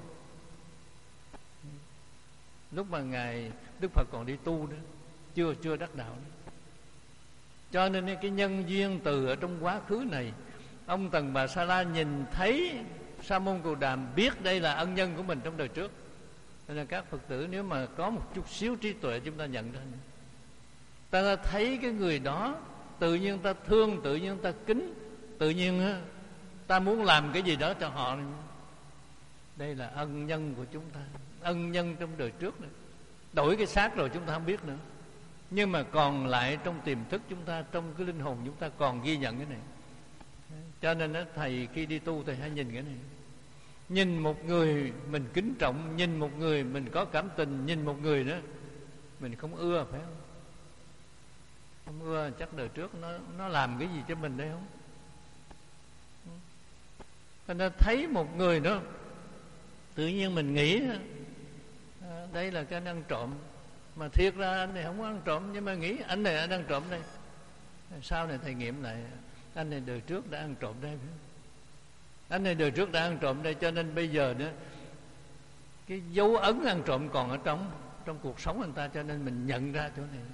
Lúc mà Ngài Đức Phật còn đi tu đó, Chưa chưa đắc đạo đó. Cho nên cái nhân duyên từ ở trong quá khứ này, ông Tần Bà Sa La nhìn thấy Sa Môn Cù Đàm, biết đây là ân nhân của mình trong đời trước. Nên là các Phật tử nếu mà có một chút xíu trí tuệ, chúng ta nhận ra, ta thấy cái người đó, tự nhiên ta thương, tự nhiên ta kính, tự nhiên ta muốn làm cái gì đó cho họ. Đây là ân nhân của chúng ta, ân nhân trong đời trước này. Đổi cái xác rồi chúng ta không biết nữa, nhưng mà còn lại trong tiềm thức chúng ta, trong cái linh hồn chúng ta còn ghi nhận cái này. Cho nên đó, thầy khi đi tu thầy hay nhìn cái này. Nhìn một người mình kính trọng, nhìn một người mình có cảm tình, nhìn một người đó mình không ưa, phải không? Không ưa, chắc đời trước nó nó làm cái gì cho mình đây không? Cho nên thấy một người đó, tự nhiên mình nghĩ à, đây là cái anh ăn trộm. Mà thiệt ra anh này không có ăn trộm, nhưng mà nghĩ anh này anh ăn trộm đây. Sau này thầy nghiệm lại, anh này đời trước đã ăn trộm đây, anh này đời trước đã ăn trộm đây. Cho nên bây giờ nữa, cái dấu ấn ăn trộm còn ở trong trong cuộc sống anh ta, cho nên mình nhận ra chỗ này.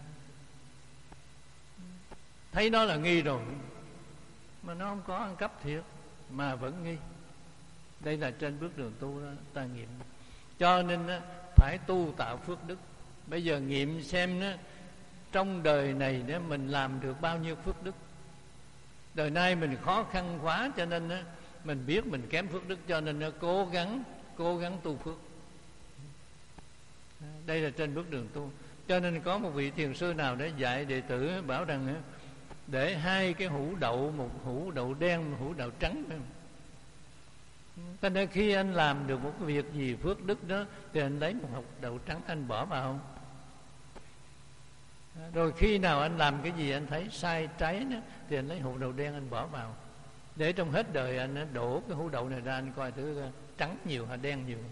Thấy nó là nghi rồi, mà nó không có ăn cắp thiệt, mà vẫn nghi. Đây là trên bước đường tu đó, ta nghiệm. Cho nên đó, phải tu tạo phước đức. Bây giờ nghiệm xem đó, trong đời này đó, mình làm được bao nhiêu phước đức. Đời nay mình khó khăn quá, cho nên đó, mình biết mình kém phước đức, cho nên đó, cố gắng cố gắng tu phước. Đây là trên bước đường tu. Cho nên có một vị thiền sư nào để dạy đệ tử bảo rằng để hai cái hũ đậu, một hũ đậu đen, một hũ đậu trắng. Cho nên khi anh làm được một cái việc gì phước đức đó thì anh lấy một hột đậu trắng anh bỏ vào không. Rồi khi nào anh làm cái gì anh thấy sai trái đó, thì anh lấy hũ đậu đen anh bỏ vào, để trong hết đời anh đổ cái hũ đậu này ra, anh coi thử trắng nhiều hay đen nhiều.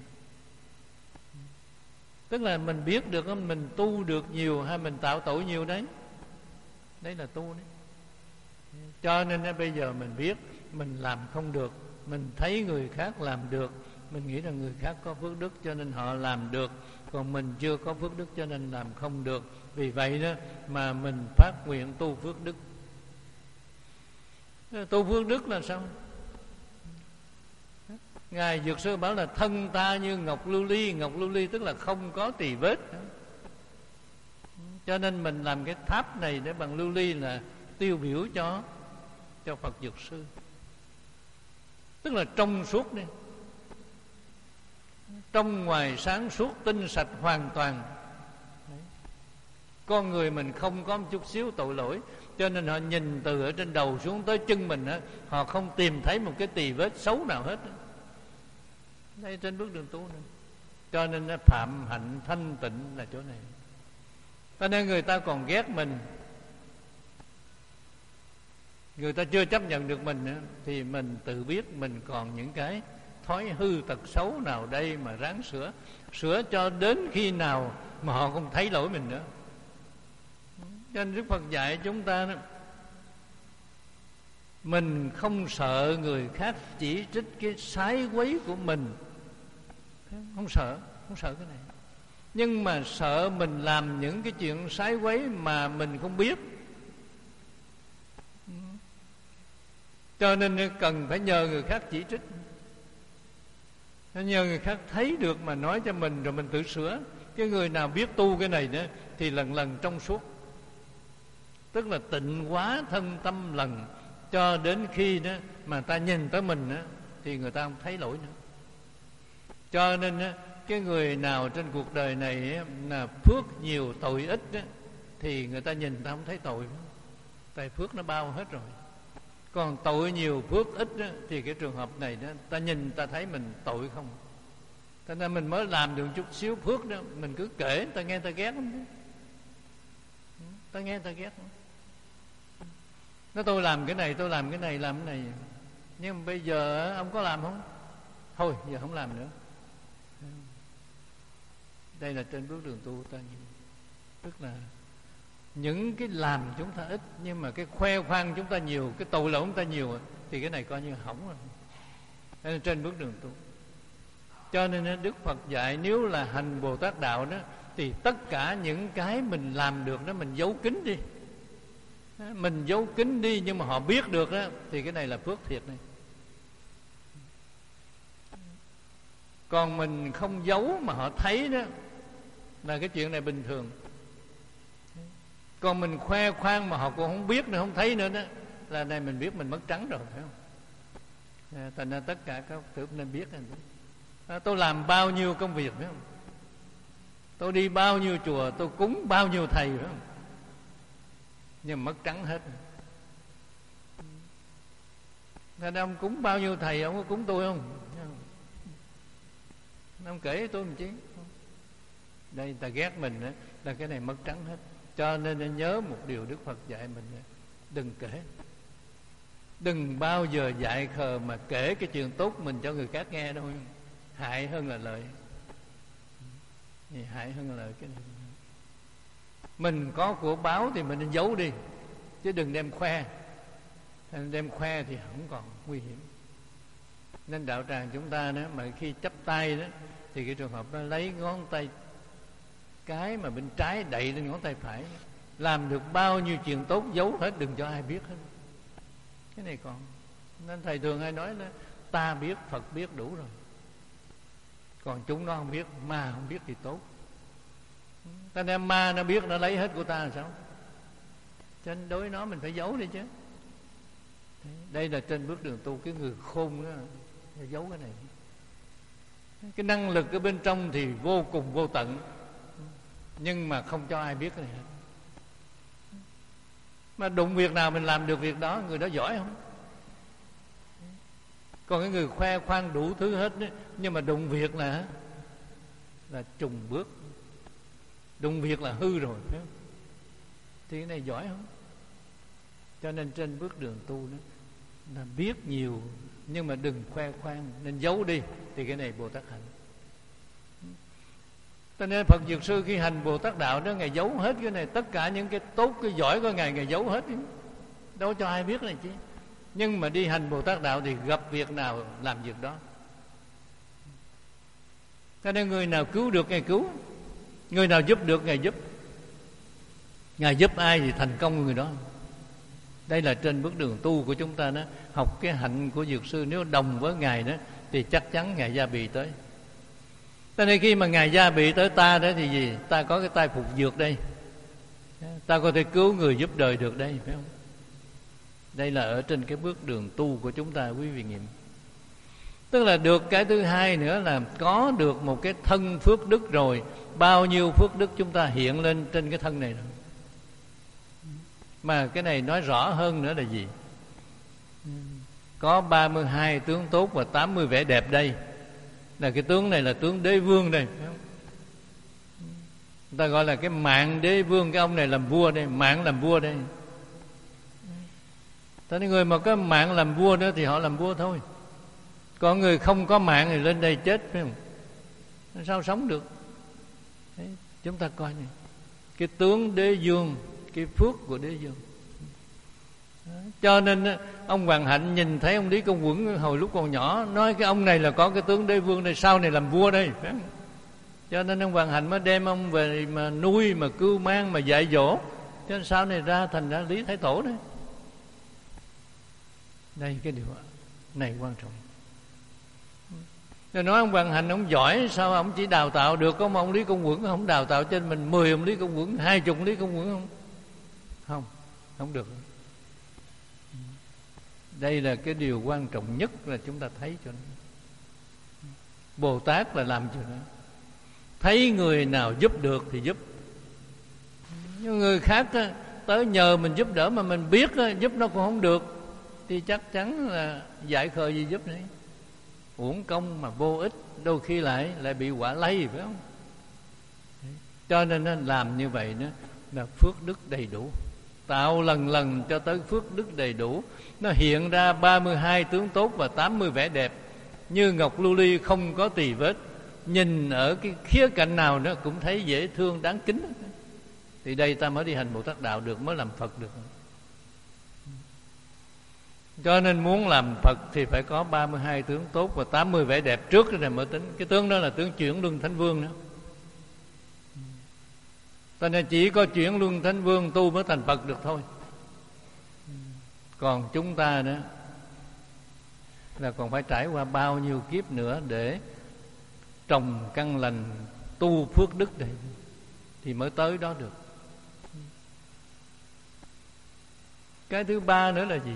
Tức là mình biết được mình tu được nhiều hay mình tạo tội nhiều đấy. Đấy là tu đấy. Cho nên bây giờ mình biết mình làm không được, mình thấy người khác làm được, mình nghĩ rằng người khác có phước đức cho nên họ làm được, còn mình chưa có phước đức cho nên làm không được. Vì vậy đó mà mình phát nguyện tu phước đức. Tu phước đức là sao? Ngài Dược Sư bảo là thân ta như ngọc lưu ly. Ngọc lưu ly tức là không có tì vết. Cho nên mình làm cái tháp này để bằng lưu ly là tiêu biểu cho cho Phật Dược Sư. Tức là trong suốt đi, trong ngoài sáng suốt, tinh sạch hoàn toàn. Đấy. Con người mình không có một chút xíu tội lỗi, cho nên họ nhìn từ ở trên đầu xuống tới chân mình á, họ không tìm thấy một cái tì vết xấu nào hết. Đây trên bước đường tu này. Cho nên nó phạm hạnh thanh tịnh là chỗ này. Cho nên người ta còn ghét mình, người ta chưa chấp nhận được mình nữa, thì mình tự biết mình còn những cái thói hư tật xấu nào đây mà ráng sửa. Sửa cho đến khi nào mà họ không thấy lỗi mình nữa. Cho nên Đức Phật dạy chúng ta đó, mình không sợ người khác chỉ trích cái sái quấy của mình. Không sợ, không sợ cái này. Nhưng mà sợ mình làm những cái chuyện sái quấy mà mình không biết. Cho nên cần phải nhờ người khác chỉ trích, nhờ người khác thấy được mà nói cho mình, rồi mình tự sửa. Cái người nào biết tu cái này nữa thì lần lần trong suốt, tức là tịnh hóa thân tâm lần, cho đến khi đó mà ta nhìn tới mình đó, thì người ta không thấy lỗi nữa. Cho nên đó, cái người nào trên cuộc đời này đó, là phước nhiều tội ít đó, thì người ta nhìn ta không thấy tội nữa. Tại phước nó bao hết rồi. Còn tội nhiều phước ít đó, thì cái trường hợp này đó, ta nhìn ta thấy mình tội không. Cho nên mình mới làm được chút xíu phước đó, mình cứ kể, ta nghe ta ghét không? Ta nghe ta ghét không? Nói tôi làm cái này, tôi làm cái này, làm cái này. Nhưng mà bây giờ ông có làm không? Thôi giờ không làm nữa. Đây là trên bước đường tu ta nhiều. Tức là những cái làm chúng ta ít, nhưng mà cái khoe khoang chúng ta nhiều, cái tội lỗi chúng ta nhiều, thì cái này coi như hỏng rồi. Đây là trên bước đường tu. Cho nên Đức Phật dạy nếu là hành Bồ Tát đạo đó, thì tất cả những cái mình làm được đó mình giấu kín đi. Mình giấu kín đi nhưng mà họ biết được đó, thì cái này là phước thiệt này. Còn mình không giấu mà họ thấy đó, là cái chuyện này bình thường. Còn mình khoe khoang mà họ cũng không biết nữa, không thấy nữa đó, là này mình biết mình mất trắng rồi, phải không? Thành ra tất cả các tử nên biết là tôi làm bao nhiêu công việc, phải không? Tôi đi bao nhiêu chùa, tôi cúng bao nhiêu thầy, phải không? Nhưng mà mất trắng hết. Nên ông cúng bao nhiêu thầy, ông có cúng tôi không? Ông kể tôi một chứ. Đây ta ghét mình đó, là cái này mất trắng hết. Cho nên nhớ một điều Đức Phật dạy mình, đừng kể. Đừng bao giờ dại khờ mà kể cái chuyện tốt mình cho người khác nghe đâu. Hại hơn là lợi. Hại hơn là lợi cái này. Mình có của báo thì mình nên giấu đi, chứ đừng đem khoe. Đem khoe thì không còn nguy hiểm. Nên đạo tràng chúng ta đó, mà khi chắp tay đó, thì cái trường hợp đó lấy ngón tay cái mà bên trái đậy lên ngón tay phải, làm được bao nhiêu chuyện tốt giấu hết, đừng cho ai biết hết. Cái này còn. Nên thầy thường hay nói là ta biết, Phật biết đủ rồi. Còn chúng nó không biết, ma không biết thì tốt. Ta đem ma nó biết, nó lấy hết của ta là sao? Cho nên đối với nó mình phải giấu đi chứ. Đây là trên bước đường tu, cái người khôn đó, giấu cái này. Cái năng lực ở bên trong thì vô cùng vô tận, nhưng mà không cho ai biết cái này hết. Mà đụng việc nào mình làm được việc đó, người đó giỏi không? Còn cái người khoe khoang đủ thứ hết đấy, nhưng mà đụng việc là là trùng bước, đụng việc là hư rồi, phải không? Thì cái này giỏi không? Cho nên trên bước đường tu đó là biết nhiều nhưng mà đừng khoe khoang, nên giấu đi. Thì cái này Bồ Tát hạnh. Cho nên Phật Dược Sư khi hành Bồ Tát đạo đó, Ngài giấu hết cái này. Tất cả những cái tốt, cái giỏi của Ngài, Ngài giấu hết, đâu cho ai biết này chứ. Nhưng mà đi hành Bồ Tát đạo thì gặp việc nào làm việc đó. Cho nên người nào cứu được Ngài cứu, người nào giúp được Ngài giúp. Ngài giúp ai thì thành công người đó. Đây là trên bước đường tu của chúng ta đó. Học cái hạnh của Dược Sư, nếu đồng với Ngài đó thì chắc chắn Ngài gia bị tới. Cho nên khi mà Ngài gia bị tới ta đó thì gì? Ta có cái tay phục dược đây, ta có thể cứu người giúp đời được đây, phải không? Đây là ở trên cái bước đường tu của chúng ta, quý vị nghiệm. Tức là được cái thứ hai nữa là có được một cái thân phước đức rồi. Bao nhiêu phước đức chúng ta hiện lên trên cái thân này rồi. Mà cái này nói rõ hơn nữa là gì? Có ba mươi hai tướng tốt và tám mươi vẻ đẹp đây. Là cái tướng này là tướng đế vương đây, phải không? Người ta gọi là cái mạng đế vương. Cái ông này làm vua đây, mạng làm vua đây. Thế nên người mà có mạng làm vua đó thì họ làm vua thôi. Còn người không có mạng thì lên đây chết, phải không? Sao sống được? Đấy, chúng ta coi này, cái tướng đế vương, cái phước của đế vương. Cho nên ông Hoàng Hạnh nhìn thấy ông Lý Công Uẩn hồi lúc còn nhỏ, nói cái ông này là có cái tướng đế vương này, sau này làm vua đây, phải không? Cho nên ông Hoàng Hạnh mới đem ông về mà nuôi, mà cưu mang, mà dạy dỗ, cho nên sau này ra thành ra Lý Thái Tổ đấy. Đây cái điều này quan trọng. Rồi nói ông Hoàng Hạnh ông giỏi, sao ông chỉ đào tạo được có một ông Lý Công Uẩn, không đào tạo trên mình mười ông Lý Công Uẩn, hai chục Lý Công Uẩn không? Không, không được. Đây là cái điều quan trọng nhất là chúng ta thấy cho nó. Bồ Tát là làm cho nó. Thấy người nào giúp được thì giúp. Nhưng người khác tới nhờ mình giúp đỡ mà mình biết giúp nó cũng không được thì chắc chắn là giải khờ gì giúp đấy. Uổng công mà vô ích, đôi khi lại lại bị quả lây, phải không? Cho nên nó làm như vậy đó là phước đức đầy đủ. Tạo lần lần cho tới phước đức đầy đủ. Nó hiện ra ba mươi hai tướng tốt và tám mươi vẻ đẹp, như ngọc lưu ly không có tì vết. Nhìn ở cái khía cạnh nào nó cũng thấy dễ thương, đáng kính. Thì đây ta mới đi hành Bồ Tát đạo được, mới làm Phật được. Cho nên muốn làm Phật thì phải có ba mươi hai tướng tốt và tám mươi vẻ đẹp trước rồi mới tính. Cái tướng đó là tướng chuyển luân thánh vương nữa. Cho nên chỉ có chuyển luân thánh vương tu mới thành Phật được thôi. Còn chúng ta đó là còn phải trải qua bao nhiêu kiếp nữa để trồng căn lành, tu phước đức này thì mới tới đó được. Cái thứ ba nữa là gì?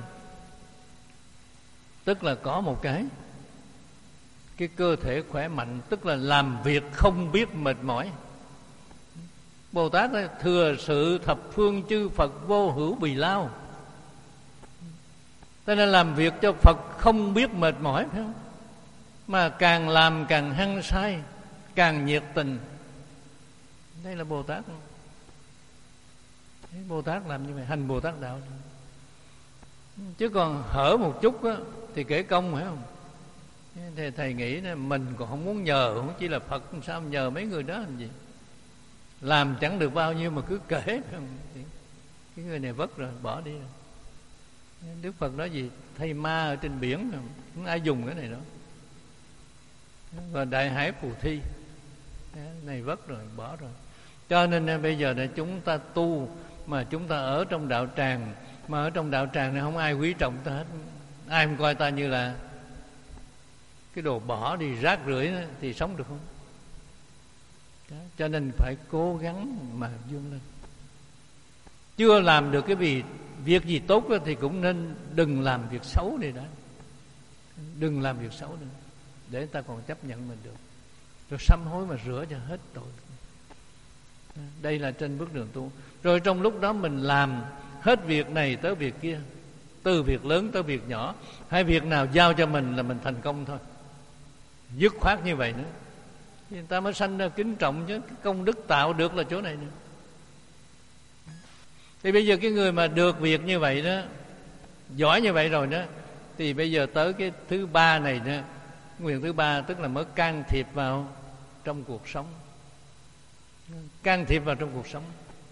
Tức là có một cái cái cơ thể khỏe mạnh, tức là làm việc không biết mệt mỏi. Bồ Tát ấy, thừa sự thập phương chư Phật vô hữu bì lao. Cho nên làm việc cho Phật không biết mệt mỏi, phải không? Mà càng làm càng hăng say, càng nhiệt tình. Đây là Bồ Tát. Bồ Tát làm như vậy, hành Bồ Tát đạo. Chứ còn hở một chút á, thì kể công, phải không? Thì thầy nghĩ là mình còn không muốn nhờ, không chỉ là Phật, sao nhờ mấy người đó làm gì? Làm chẳng được bao nhiêu mà cứ kể, phải không? Cái người này vất rồi, bỏ đi rồi. Đức Phật nói gì? Thây ma ở trên biển, không ai dùng cái này đó. Và Đại Hải Phù Thi, này vất rồi, bỏ rồi. Cho nên bây giờ là chúng ta tu, mà chúng ta ở trong đạo tràng, mà ở trong đạo tràng này không ai quý trọng ta hết. Ai không coi ta như là cái đồ bỏ đi, rác rưởi đó, thì sống được không? Đó. Cho nên phải cố gắng mà vươn lên. Chưa làm được cái gì, việc gì tốt đó, thì cũng nên đừng làm việc xấu đi đó. Đừng làm việc xấu nữa, để người ta còn chấp nhận mình được. Rồi sám hối mà rửa cho hết tội. Đây là trên bước đường tu. Rồi trong lúc đó mình làm hết việc này tới việc kia, từ việc lớn tới việc nhỏ, hay việc nào giao cho mình là mình thành công thôi, dứt khoát như vậy nữa, thì người ta mới sanh ra kính trọng chứ. Cái công đức tạo được là chỗ này nữa. Thì bây giờ cái người mà được việc như vậy đó, giỏi như vậy rồi đó, thì bây giờ tới cái thứ ba này nữa. Nguyện thứ ba tức là mới can thiệp vào trong cuộc sống. Can thiệp vào trong cuộc sống.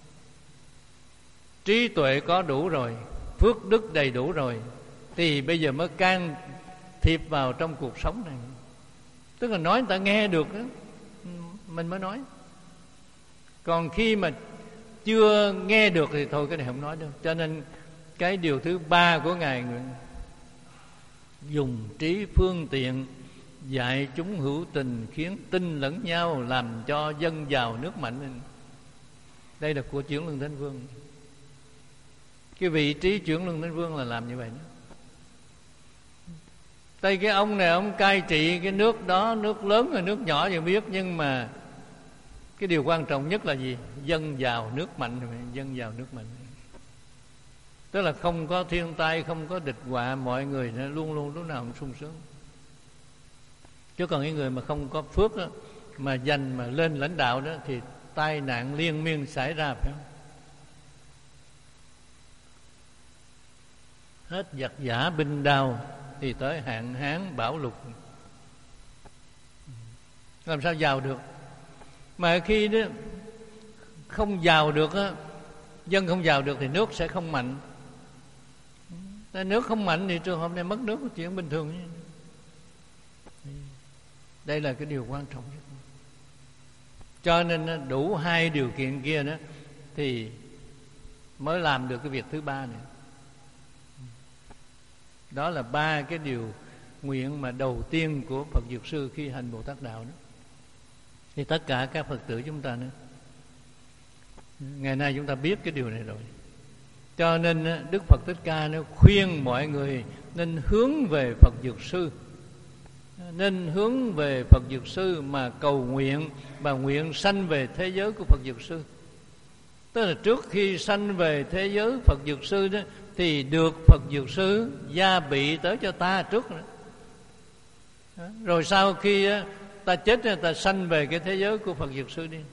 Trí tuệ có đủ rồi, phước đức đầy đủ rồi, thì bây giờ mới can thiệp vào trong cuộc sống này. Tức là nói người ta nghe được đó, mình mới nói. Còn khi mà chưa nghe được thì thôi, cái này không nói đâu. Cho nên cái điều thứ ba của Ngài nguyện dùng trí phương tiện dạy chúng hữu tình, khiến tin lẫn nhau, làm cho dân giàu nước mạnh. Đây là của Chuyển Luân Thánh Vương. Cái vị trí Chuyển Luân Thánh Vương là làm như vậy đó. Đây cái ông này ông cai trị cái nước đó, nước lớn hay nước nhỏ thì biết, nhưng mà cái điều quan trọng nhất là gì? Dân giàu nước mạnh. Dân giàu nước mạnh tức là không có thiên tai, không có địch họa, mọi người luôn luôn lúc nào cũng sung sướng. Chứ còn cái người mà không có phước đó, mà dành mà lên lãnh đạo đó, thì tai nạn liên miên xảy ra, phải không? Hết giặc giả binh đao thì tới hạn hán bão lụt. Làm sao giàu được? Mà khi đó không giàu được á, dân không giàu được thì nước sẽ không mạnh. Nước không mạnh thì trường hợp này mất nước là chuyện bình thường. Đây là cái điều quan trọng nhất. Cho nên đủ hai điều kiện kia đó thì mới làm được cái việc thứ ba này. Đó là ba cái điều nguyện mà đầu tiên của Phật Dược Sư khi hành Bồ Tát Đạo đó. Thì tất cả các Phật tử chúng ta nữa, ngày nay chúng ta biết cái điều này rồi. Cho nên Đức Phật Thích Ca nó khuyên mọi người nên hướng về Phật Dược Sư, nên hướng về Phật Dược Sư mà cầu nguyện, và nguyện sanh về thế giới của Phật Dược Sư. Tức là trước khi sanh về thế giới Phật Dược Sư đó, thì được Phật Dược Sư gia bị tới cho ta trước nữa. Rồi sau khi ta chết, ta sanh về cái thế giới của Phật Dược Sư đi,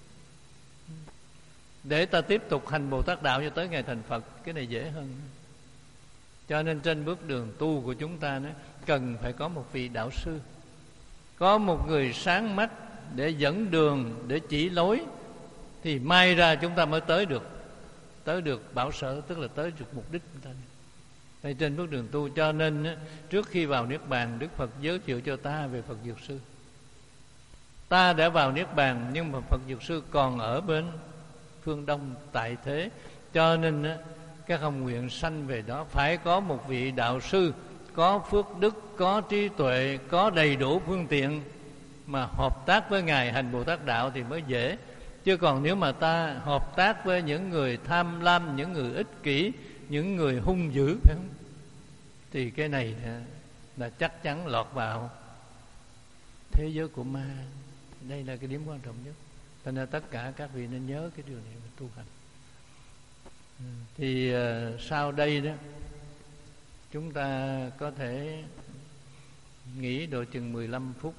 để ta tiếp tục hành Bồ Tát Đạo cho tới ngày thành Phật. Cái này dễ hơn. Cho nên trên bước đường tu của chúng ta đó, cần phải có một vị đạo sư, có một người sáng mắt để dẫn đường, để chỉ lối, thì may ra chúng ta mới tới được tới được bảo sở, tức là tới được mục đích của ta. Đây trên bước đường tu. Cho nên trước khi vào Niết Bàn, Đức Phật giới thiệu cho ta về Phật Dược Sư. Ta đã vào Niết Bàn, nhưng mà Phật Dược Sư còn ở bên phương Đông tại thế. Cho nên các ông nguyện sanh về đó phải có một vị đạo sư có phước đức, có trí tuệ, có đầy đủ phương tiện mà hợp tác với Ngài hành Bồ Tát Đạo thì mới dễ. Chứ còn nếu mà ta hợp tác với những người tham lam, những người ích kỷ, những người hung dữ, phải không? Thì cái này là chắc chắn lọt vào thế giới của ma. Đây là cái điểm quan trọng nhất. Cho nên tất cả các vị nên nhớ cái điều này mà tu hành. Thì uh, sau đây đó, chúng ta có thể nghỉ độ chừng mười lăm phút.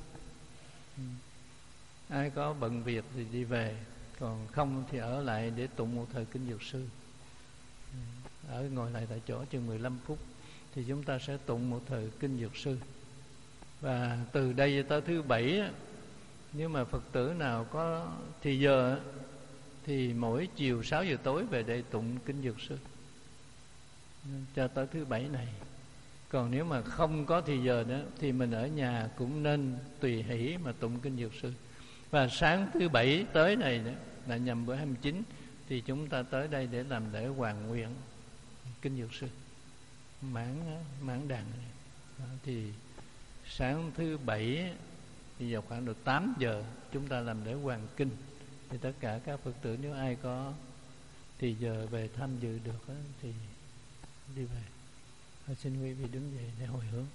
Ai có bận việc thì đi về, còn không thì ở lại để tụng một thời Kinh Dược Sư. Ở ngồi lại tại chỗ chừng mười lăm phút thì chúng ta sẽ tụng một thời Kinh Dược Sư. Và từ đây tới thứ bảy, nếu mà Phật tử nào có thì giờ thì mỗi chiều sáu giờ tối về đây tụng Kinh Dược Sư cho tới thứ bảy này. Còn nếu mà không có thì giờ đó thì mình ở nhà cũng nên tùy hỷ mà tụng Kinh Dược Sư. Và sáng thứ bảy tới này đó, là nhằm bữa hai mươi chín, thì chúng ta tới đây để làm lễ hoàn nguyện Kinh Dược Sư mãn mãn đàn này. Đó, thì sáng thứ bảy thì vào khoảng được tám giờ chúng ta làm lễ hoàn kinh. Thì tất cả các Phật tử nếu ai có thì giờ về tham dự được đó, thì đi về. Và xin quý vị đứng dậy để hồi hướng.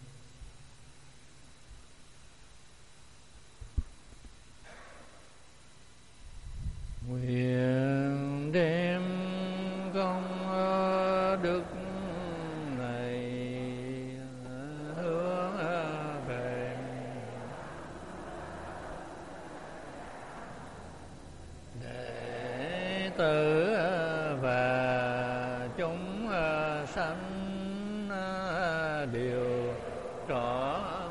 Nguyện tử và chúng sanh đều trọn